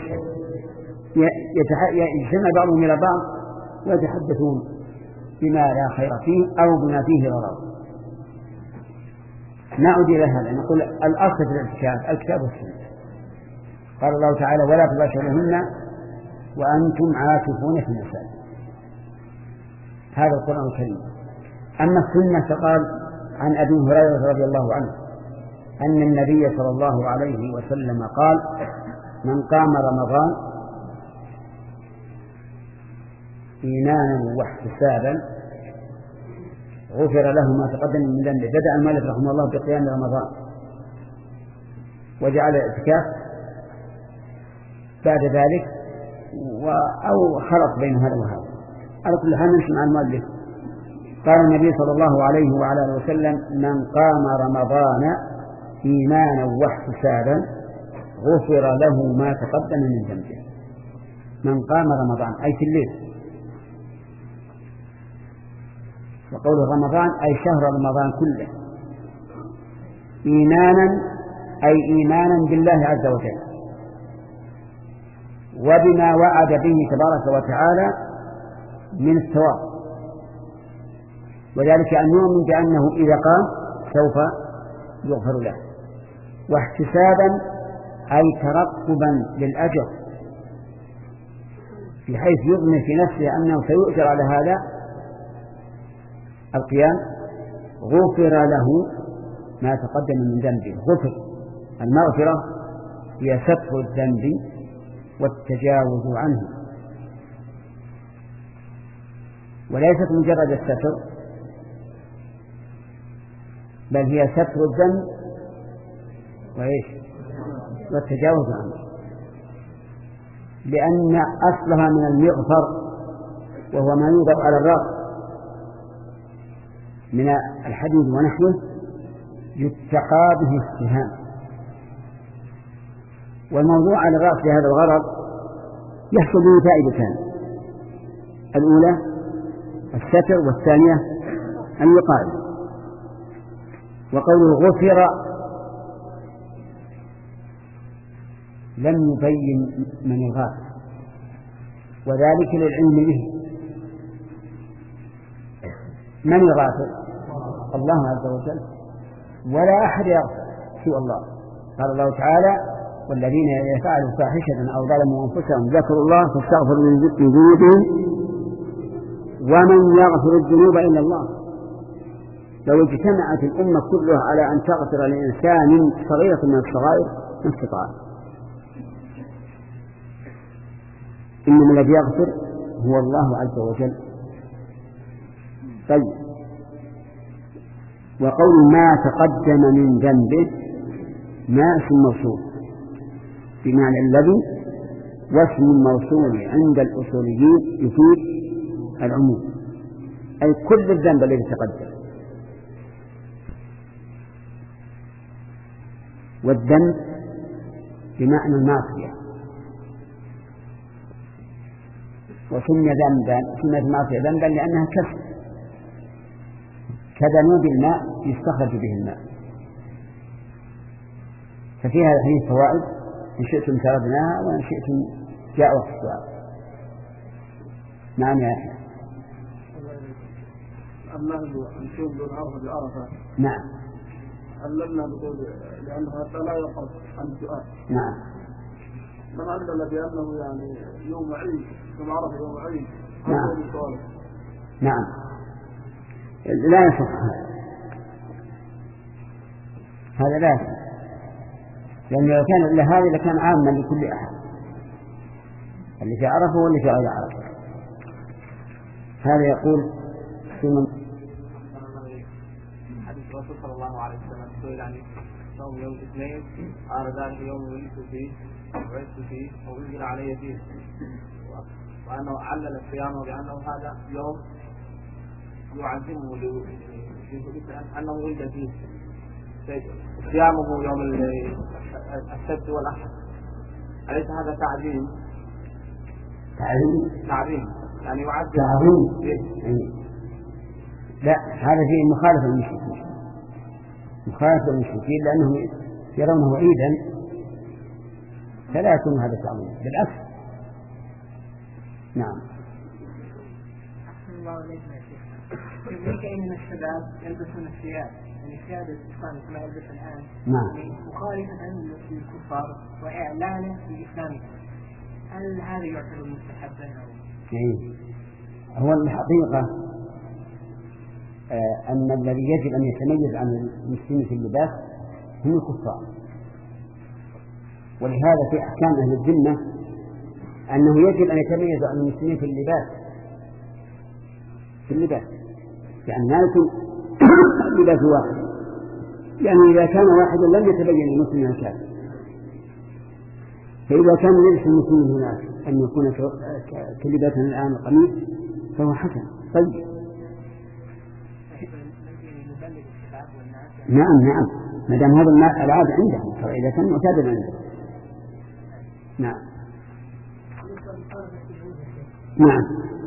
يجتمع بعضهم إلى بعض ويتحدثون بما لا خير فيه أو بما فيه ضرر. نعود إلى هذا، نقول الأصل في الاعتكاف الكتاب والسنة. قال الله تعالى ولا تباشروهن وأنتم عاكفون في المساجد، هذا القرآن الكريم. أما السنة فقال عن أبي هريرة رضي الله عنه أن النبي صلى الله عليه وسلم قال من قام رمضان إيمانا واحتسابا غفر له ما تقدم من ذنبه. بدأ المؤلف رحمه الله بقيام رمضان وجعل الاعتكاف بعد ذلك أو خلط بين هذا وهذا. على كل حال نمشي مع المؤلف. قال النبي صلى الله عليه وعلى اله وسلم من قام رمضان إيمانا واحتسابا غفر له ما تقدم من ذنبه. من قام رمضان أي في الليل، وقول رمضان أي شهر رمضان كله، إيمانا أي إيمانا بالله عز وجل وبما وعد به تبارك وتعالى من الثواب، وذلك أن يؤمن بأنه إذا قام سوف يغفر له، واحتسابا أي ترقبا للأجر بحيث يؤمن في نفسه أنه سيؤجر على هذا القيام. غفر له ما تقدم من ذنبه. غفر المغفرة هي ستر الذنب والتجاوز عنه، وليست مجرد الستر بل هي ستر الذنب وإيش والتجاوز عنه، لأن أصلها من المغفر وهو ما يوضع على الرأس من الحديد ونحوه يتقى به السهام، والموضوع على الرأس لهذا الغرض يحصل به فائدتان: الأولى الستر، والثانية الوقاية. وقوله غفر لم يبين من الغافل، وذلك للعلم به. من الغافل؟ الله عز وجل، ولا أحد يغفر سوى الله. قال الله تعالى والذين يفعلوا فاحشة أو ظلموا أنفسهم ذكروا الله فاستغفروا لذنوبهم ومن يغفر الذنوب إلا الله. لو اجتمعت الأمة كلها على أن تغفر لإنسان صغيرة من الصغائر ما استطاع. إنما الذي يغفر هو الله عز وجل. طيب، وقول ما تقدم من ذنبه ما اسم موصول بمعنى الذي واسم موصول عند الأصوليين يفيد العموم، أي كل الذنب الذي تقدم. والذنب بمعنى المعصية، وسمي ذنبا سميت المعصية ذنبا لأنها كسب، كذنوب الماء يستخرج به الماء. ففي هذا الحديث فوائد إن شئتم سردناها وإن شئتم جاء وقت السؤال. نعم يا أخي. النهي عن شوب العرف بعرفة. نعم. علمنا بقول لأنه حتى لا يقص عن السؤال. نعم. من علم بأنه يعني يوم عيد يوم عرفة يوم عيد. نعم. نعم. لا يصح هذا. هذا لا يصح. لأنه لو كان إلا هذا لكان عاما لكل أحد، اللي في عرفه واللي في غير عرفه. هذا يقول في من حديث الرسول صلى الله عليه وسلم سئل عن صوم يوم الاثنين قال ذلك يوم ولدت فيه وعشت فيه وأنزل علي فيه، وأنه علل الصيام بأنه هذا يوم يعزمه أنه ولد فيه، صيامه يوم السبت والأحد. أليس هذا تعظيم؟ تعظيم تعظيم يعني يعزم تعظيم. لا، هذا فيه مخالفة للمشركين، مخالفة للمشركين لأنهم يرونه عيدا، فلا يكون هذا تعظيم، بالعكس. نعم. أحسن الله عليكم يا شيخ. كثير من الشباب يلبسون الثياب، يعني ثياب الإسلام كما يلبس الآن، نعم، مخالفة للكفار وإعلانه لإسلامهم، هل هذا يعتبر مستحبا أو؟ إيه. هو الحقيقة آه أن الذي يجب أن يتميز عن المسلمين في اللباس هم الكفار، ولهذا في أحكام أهل الذمة أنه يجب أن يتميز عن المسلمين في اللباس في اللباس يعني ما يكون اللباس واحد، يعني إذا كان واحدا لم يتبين المسلم من الكافر. فإذا كان لبس المسلمين هناك أن يكون كلباسنا الآن القميص فهو حسن طيب. نعم نعم، ما دام هذا العادة عندهم، فإذا كان معتادا عندهم. نعم نعم.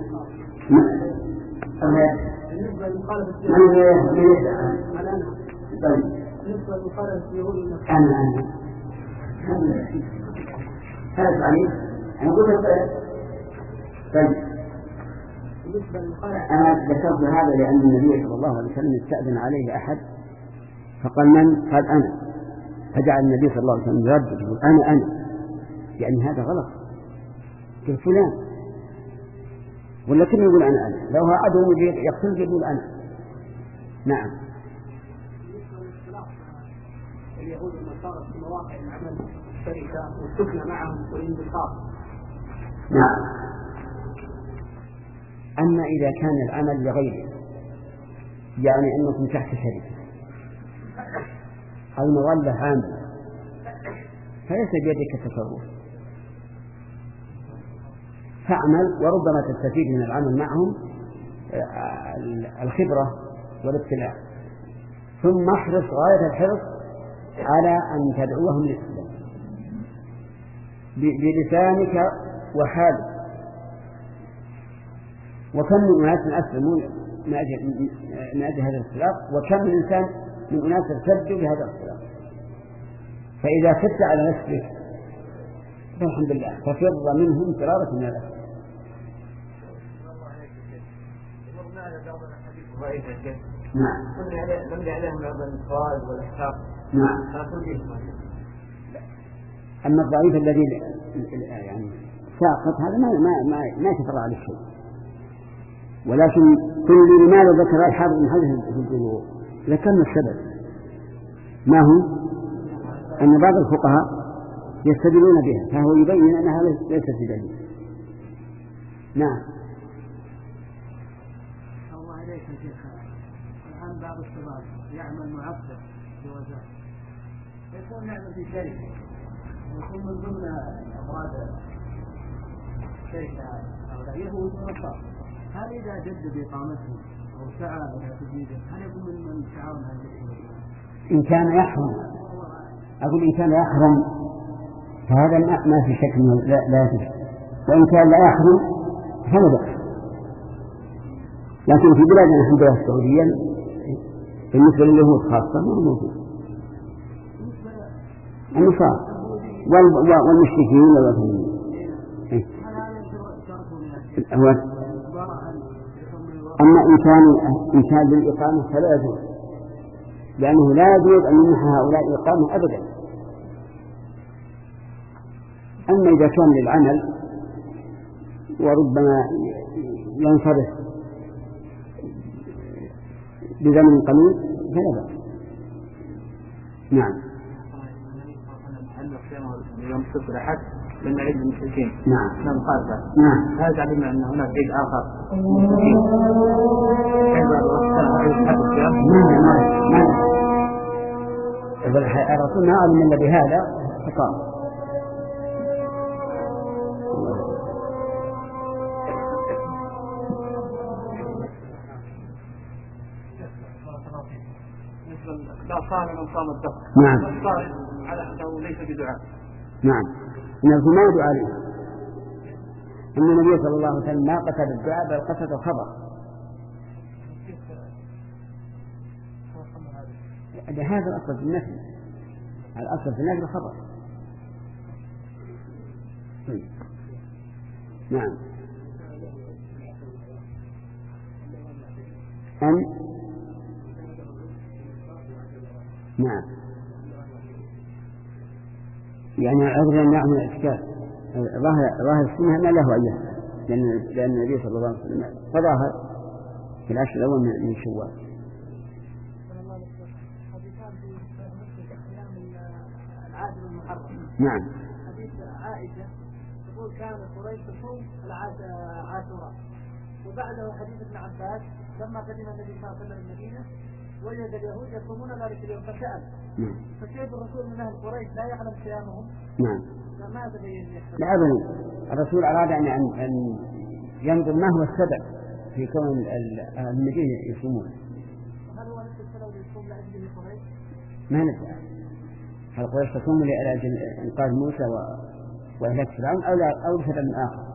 بالنسبة للمخالفة بالنسبة للمخالفة اليهود أنا أنا هذا عليه أنا أقول لك طيب. أنا ذكرت هذا لأن النبي صلى الله عليه وسلم استأذن عليه أحد فقال من؟ قال أنا، فجعل النبي صلى الله عليه وسلم يردد يقول أنا أنا، يعني هذا غلط، قال فلان، ولكن يقول أنا أنا، لو عدو يقتل يقول أنا. نعم. اليهود والنصارى في مواقع العمل الشركة والسكنة معهم والانبساط. نعم. أما إذا كان العمل لغيره، يعني أنكم تحت شركة، المظلة عامة، فليس بيدك التصرف، تعمل وربما تستفيد من العمل معهم الخبرة والابتلاء، ثم احرص غاية الحرص على أن تدعوهم للإسلام بلسانك وحالك. وكم من أناس أسلموا من أجل هذا الاختلاف، وكم من إنسان من أناس ارتدوا بهذا الاختلاف. فإذا خفت على نفسك فالحمد لله، ففر منهم فرارة من الأسف. نعم. من عليهم أيضا الفوائد والأحكام. نعم. أما الضعيف الذي يعني ساقط هذا ما ما ما ما يتفرع على الشيء. ولكن كل لماذا ذكر الحافظ بن حجر في الجمهور؟ ذكرنا السبب ما هو؟ أن بعض الفقهاء يستدلون بها، فهو يبين أنها ليست بدليل. نعم. الله عليك يا شيخ، الآن بعض الشباب يعمل معبد بوزارة، يكون يعمل في شركة، ويكون من ضمن أفراد الشيخ يهود ونصارى، هل إذا جدد إقامته أو سعى إلى تجديده هل يكون من تعاون هذه الأمور؟ إن كان يحرم، أقول إن كان يحرم فهذا ما في شك منه لا لا يجوز، وإن كان لا يحرم هذا بأس. لكن في بلادنا الحمد لله السعودية بالنسبة لليهود خاصة ما موجود. النصارى والمشركين والوثنيين هو أما إن كان إن كان للإقامة فلا يجوز، لأنه لا يجوز أن يمنح هؤلاء الإقامة أبدا. أما إذا كان للعمل وربما ينصرف بزمن قليل فلا بأس. نعم. يوم السبت الأحد من عيد المشركين. نعم. نعم قال. نعم. هل تعلم أن هناك عيد آخر للمشركين؟ كيف الصيام؟ ما ما ما. الرسول ما علم إلا بهذا فقام. لا صام من صام الدهر. نعم. الصائم على أنه ليس بدعاء. نعم. إنه ما يدعو عليه. أن النبي صلى الله عليه وسلم ما قصد الدعاء بل قصد الخبر. هذا الأصل في النفي. الأصل في النفي الخبر. نعم. أن نعم يعني عذرا نعم الاشكال ظاهر ظاهر السنه ما له اياه، لان لان النبي صلى الله عليه وسلم فظاهر في العشر الاول من شوال. نعم. حديث عائشه تقول كان قريش تصوم عاشوراء، وبعده حديث ابن عباس لما قدم النبي صلى الله عليه وسلم المدينه وجد اليهود يصومون ذلك اليوم فسأل. نعم. فكيف الرسول من أهل قريش لا يعلم صيامهم؟ نعم. فما تبين لا أبدا. الرسول أراد أن أن ينظر ما هو السبب في كون المدينة يصومون. هل هو نفس السبب اللي يصوم لأجله قريش؟ ما ندري. هل قريش تصوم لأجل إنقاذ موسى وإهلاك فرعون أو لا أو لسبب آخر؟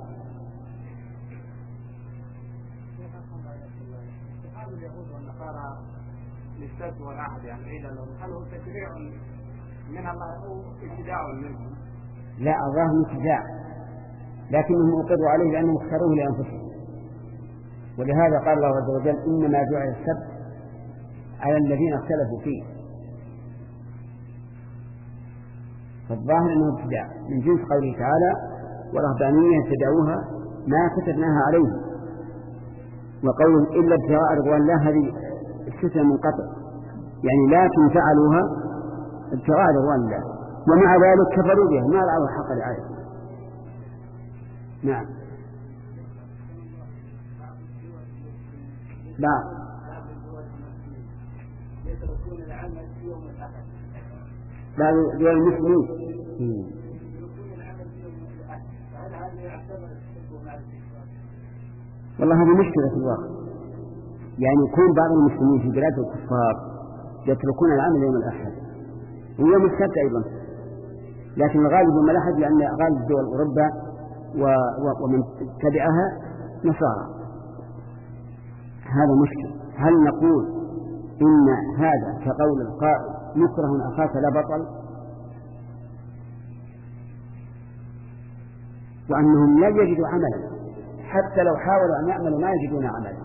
للسبت والأحد يعني عيد لهم، هل هو تشريع من الله أو ابتداع منهم؟ لا الظاهر ابتداع، لكنهم أقروا عليه لأنهم اختاروه لأنفسهم، ولهذا قال الله عز وجل إنما جعل السبت على الذين اختلفوا فيه، فالظاهر أنه ابتداع من جنس قوله تعالى ورهبانية ابتدعوها ما كتبناها عليهم، وقول إلا ابتغاء رضوان الله هذه الستة منقطع، يعني لكن فعلوها ابتغاء رضوان الله ومع ذلك كفروا بها ما رأوا حق العالم. نعم. لا يتركون العمل في يوم الأحد. لا دول المسلمين. والله هذه مشكلة في الواقع، يعني يكون بعض المسلمين في بلاد الكفار يتركون العمل يوم الأحد ويوم السبت أيضا، لكن الغالب يوم الأحد لأن غالب دول أوروبا ومن تبعها نصارى. هذا مشكل. هل نقول إن هذا كقول القائل مكره أخاك لا بطل، وأنهم لا يجدوا عملا حتى لو حاولوا أن يعملوا ما يجدون عملا؟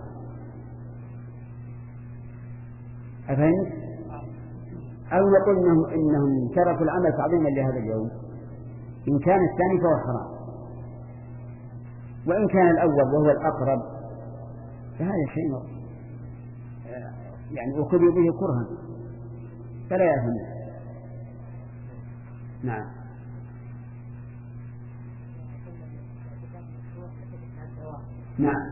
أفهمت؟ أو نقول إنهم, إنهم تركوا العمل تعظيما لهذا اليوم؟ إن كان الثاني فهو حرام، وإن كان الأول وهو الأقرب فهذا شيء يعني أخذوا به كرها فلا يفهم. نعم. نعم.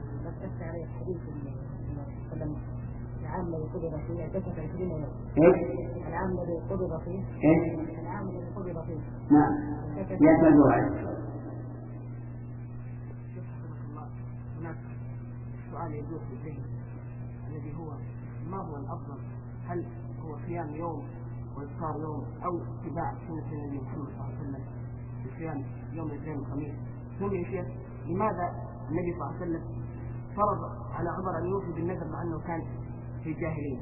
العام الذي قبض فيه اعتكف عشرين يوم. ايش؟ العام الذي قبض فيه. ايش؟ العام الذي قبض فيه. نعم. يعتمد عليه. سؤال يدور في الذهن الذي هو ما هو الأفضل؟ هل هو صيام يوم وإفطار يوم أو اتباع سنة النبي محمد صلى الله عليه وسلم بصيام يوم الاثنين والخميس؟ ثم يا شيخ لماذا النبي صلى الله عليه وسلم فرض على عمر أن يوفي بالنذر مع أنه كان في الجاهلية؟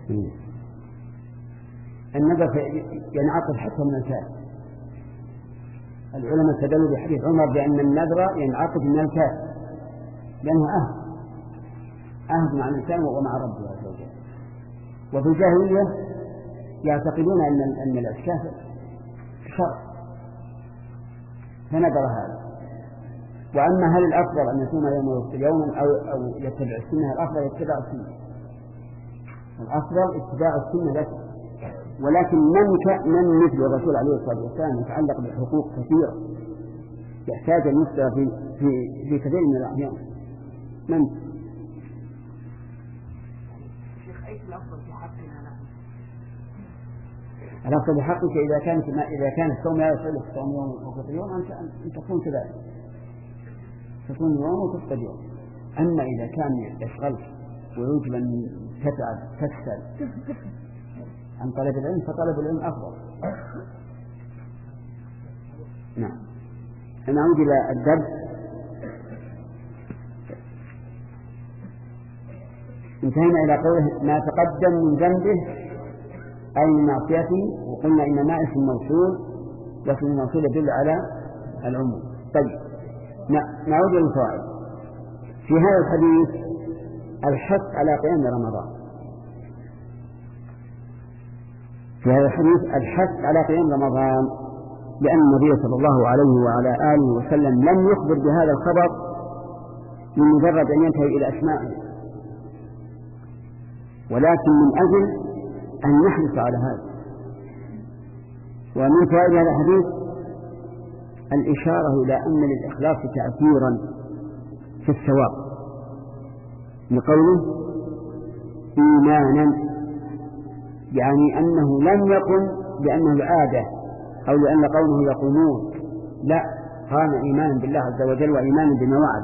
النذر ينعقد حتى من الكافر. العلماء استدلوا بحديث عمر بأن النذر ينعقد من الكافر لأنه عهد عهد مع الإنسان ومع ربه عز وجل. وفي الجاهلية يعتقدون أن أن الكافر شر فنذر هذا. وأما هل الأفضل أن يصوم يوم ويفطر يوما أو أو يتبع السنة؟ الأفضل اتباع السنة، الأفضل اتباع السنة بس. ولكن من من مثل الرسول عليه الصلاة والسلام يتعلق بحقوق كثيرة يحتاج أن يفتى في في في كثير من الأحيان. من شيخ أي الأفضل في حقنا نحن؟ الأفضل بحقك إذا كانت إذا كان الصوم لا يصلح الصوم يوم وفطر يوم أنت أن تكون كذلك، تصوم يوم وتفطر يوم. أما إذا كان يشغلك ويوجب أن تتعب تكسل عن طلب العلم فطلب العلم أفضل. نعم. نعود إلى الدرس. انتهينا إلى قوله ما تقدم من ذنبه أي من معصيته، وقلنا إن ما اسم موصول واسم الموصول يدل على العموم. طيب نعود إلى الفوائد. في هذا الحديث الحث على قيام رمضان. في هذا الحديث الحث على قيام رمضان لأن النبي صلى الله عليه وعلى آله وسلم لم يخبر بهذا الخبر من مجرد أن ينتهي إلى أسمائه، ولكن من أجل أن نحرص على هذا. ومن فوائد هذا الحديث الإشارة إلى أن للإخلاص تأثيرا في الثواب لقوله إيمانا، يعني أنه لم يقم لأنه العادة أو لأن قومه يقومون، لا، قام إيمانا بالله عز وجل وإيمانا بما وعد.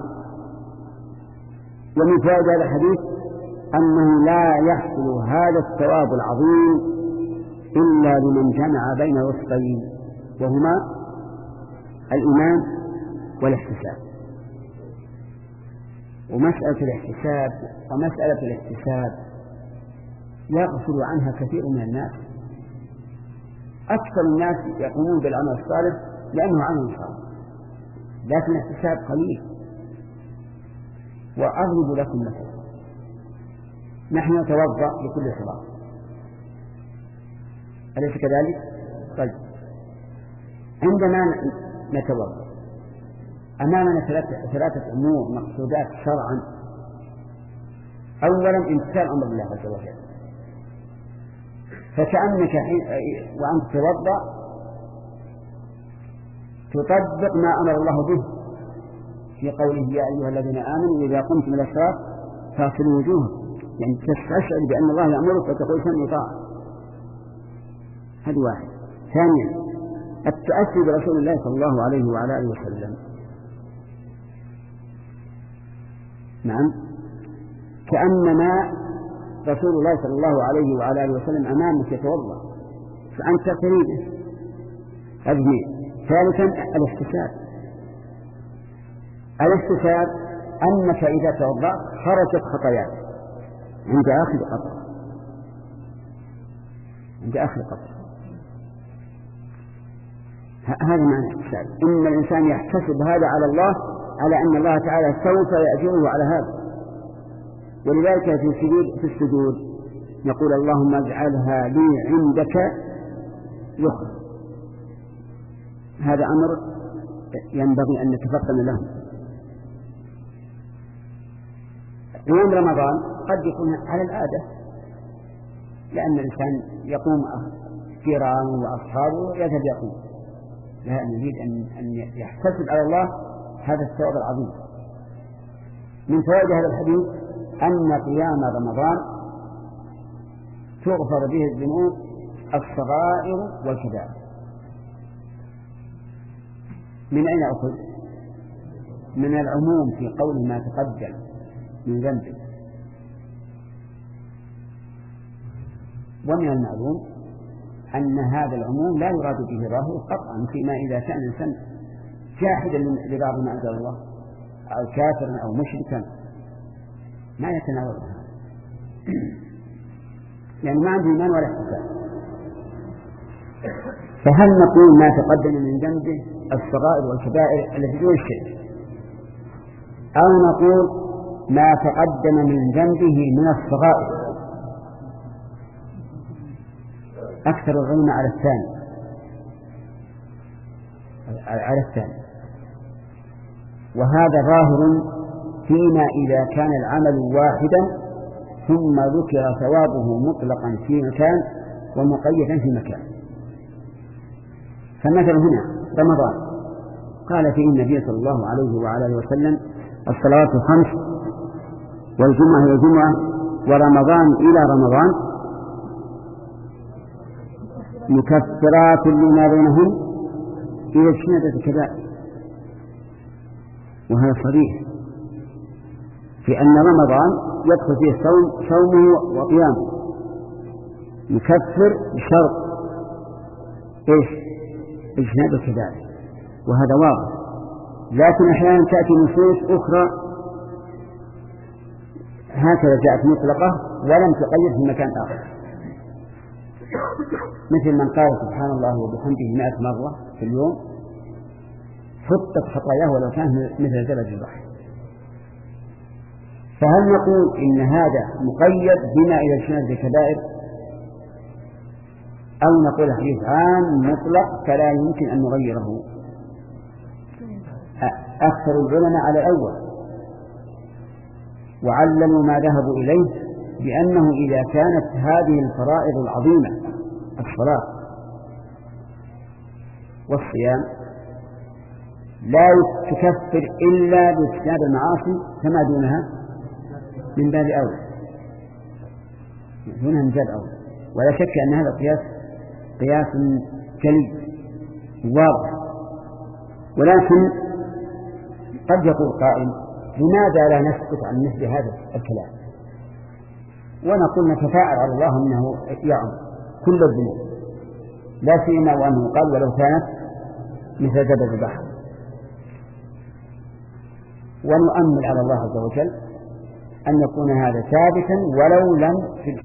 ومن فوائد هذا الحديث أنه لا يحصل هذا الثواب العظيم إلا لمن جمع بين وصفين وهما الإيمان والاحتساب. ومسألة الاحتساب ومسألة الاحتساب يغفل عنها كثير من الناس. أكثر الناس يقومون بالعمل الصالح لأنه عمل صالح، لكن الاحتساب قليل. وأضرب لكم مثلا، نحن نتوضأ لكل صلاة أليس كذلك؟ طيب عندما نتوضأ أمامنا ثلاثة, ثلاثة أمور مقصودات شرعا. أولا امتثال أمر الله عز وجل، فكأنك حين وأنت تتوضأ تطبق ما أمر الله به في قوله يا أيها الذين آمنوا إذا قمتم إلى الصلاة فاغسلوا وجوهكم، يعني تستشعر بأن الله يأمرك وتقول سمع طاعة. هذا واحد. ثانيا التأسي برسول الله صلى الله عليه وعلى آله وسلم. نعم، كأنما رسول الله صلى الله عليه وعلى آله وسلم أمامك يتوضأ فأنت تريده. أجمل. ثالثا الاحتساب. الاحتساب أنك إذا توضأت خرجت خطاياك عند آخر قطرة، عند آخر قطرة. هذا معنى الاحتساب، إن الإنسان يحتسب هذا على الله، على أن الله تعالى سوف يأجره على هذا. ولذلك في السجود في السجود يقول اللهم اجعلها لي عندك يخرج. هذا أمر ينبغي أن نتفطن له. قيام رمضان قد يكون على العادة، لأن الإنسان يقوم جيرانه وأصحابه يذهب يقوم، لا نريد أن يحتسب على الله هذا الثواب العظيم. من فوائد هذا الحديث أن قيام رمضان تغفر به الذنوب الصغائر والكبائر. من أين أخذ؟ من العموم في قول ما تقدم من ذنب. ومن المعلوم أن هذا العموم لا يراد به ظاهر قطعا، فيما إذا كان الإنسان جاحدا لبعض ما أنزل الله أو كافرا أو مشركا ما يتناول هذا يعني ما عنده إيمان ولا احتساب. فهل نقول ما تقدم من ذنبه الصغائر والكبائر التي دون الشرك، أو نقول ما تقدم من ذنبه من الصغائر؟ أكثر العلماء على الثاني على الثاني وهذا ظاهر فيما إذا كان العمل واحدا ثم ذكر ثوابه مطلقا في مكان ومقيدا في مكان. فمثل هنا رمضان قال فيه النبي صلى الله عليه وعلى اله وسلم الصلوات الخمس والجمعة إلى الجمعة ورمضان إلى رمضان مكفرات لما بينهم إلى اجتناب الكبائر. وهذا صريح في أن رمضان يدخل فيه صوم صومه وقيامه يكفر بشرط إيش؟ اجتناب الكبائر، وهذا واضح. لكن أحيانا تأتي نصوص أخرى هكذا جاءت مطلقة ولم تقيد في مكان آخر، مثل من قال سبحان الله وبحمده مائة مرة في اليوم حطت خطاياه ولو كان مثل زبد البحر. فهل نقول إن هذا مقيد بما إذا اجتنب الكبائر، أو نقول حديث عام مطلق فلا يمكن أن نغيره؟ أكثر العلماء على الأول وعلموا ما ذهبوا إليه بأنه إذا كانت هذه الفرائض العظيمة الصلاة والصيام لا تكفر إلا باجتناب المعاصي فما دونها من باب أولى، دونها من باب أولى. ولا شك أن هذا القياس قياس جلي واضح. ولكن قد يقول قائل لماذا لا نسكت عن مثل هذا الكلام ونقول نتفاعل على الله أنه يعم كل الذنوب، لا سيما وأنه قال ولو كانت مثل زبد البحر، ونؤمل على الله عز وجل أن يكون هذا ثابتا ولو لم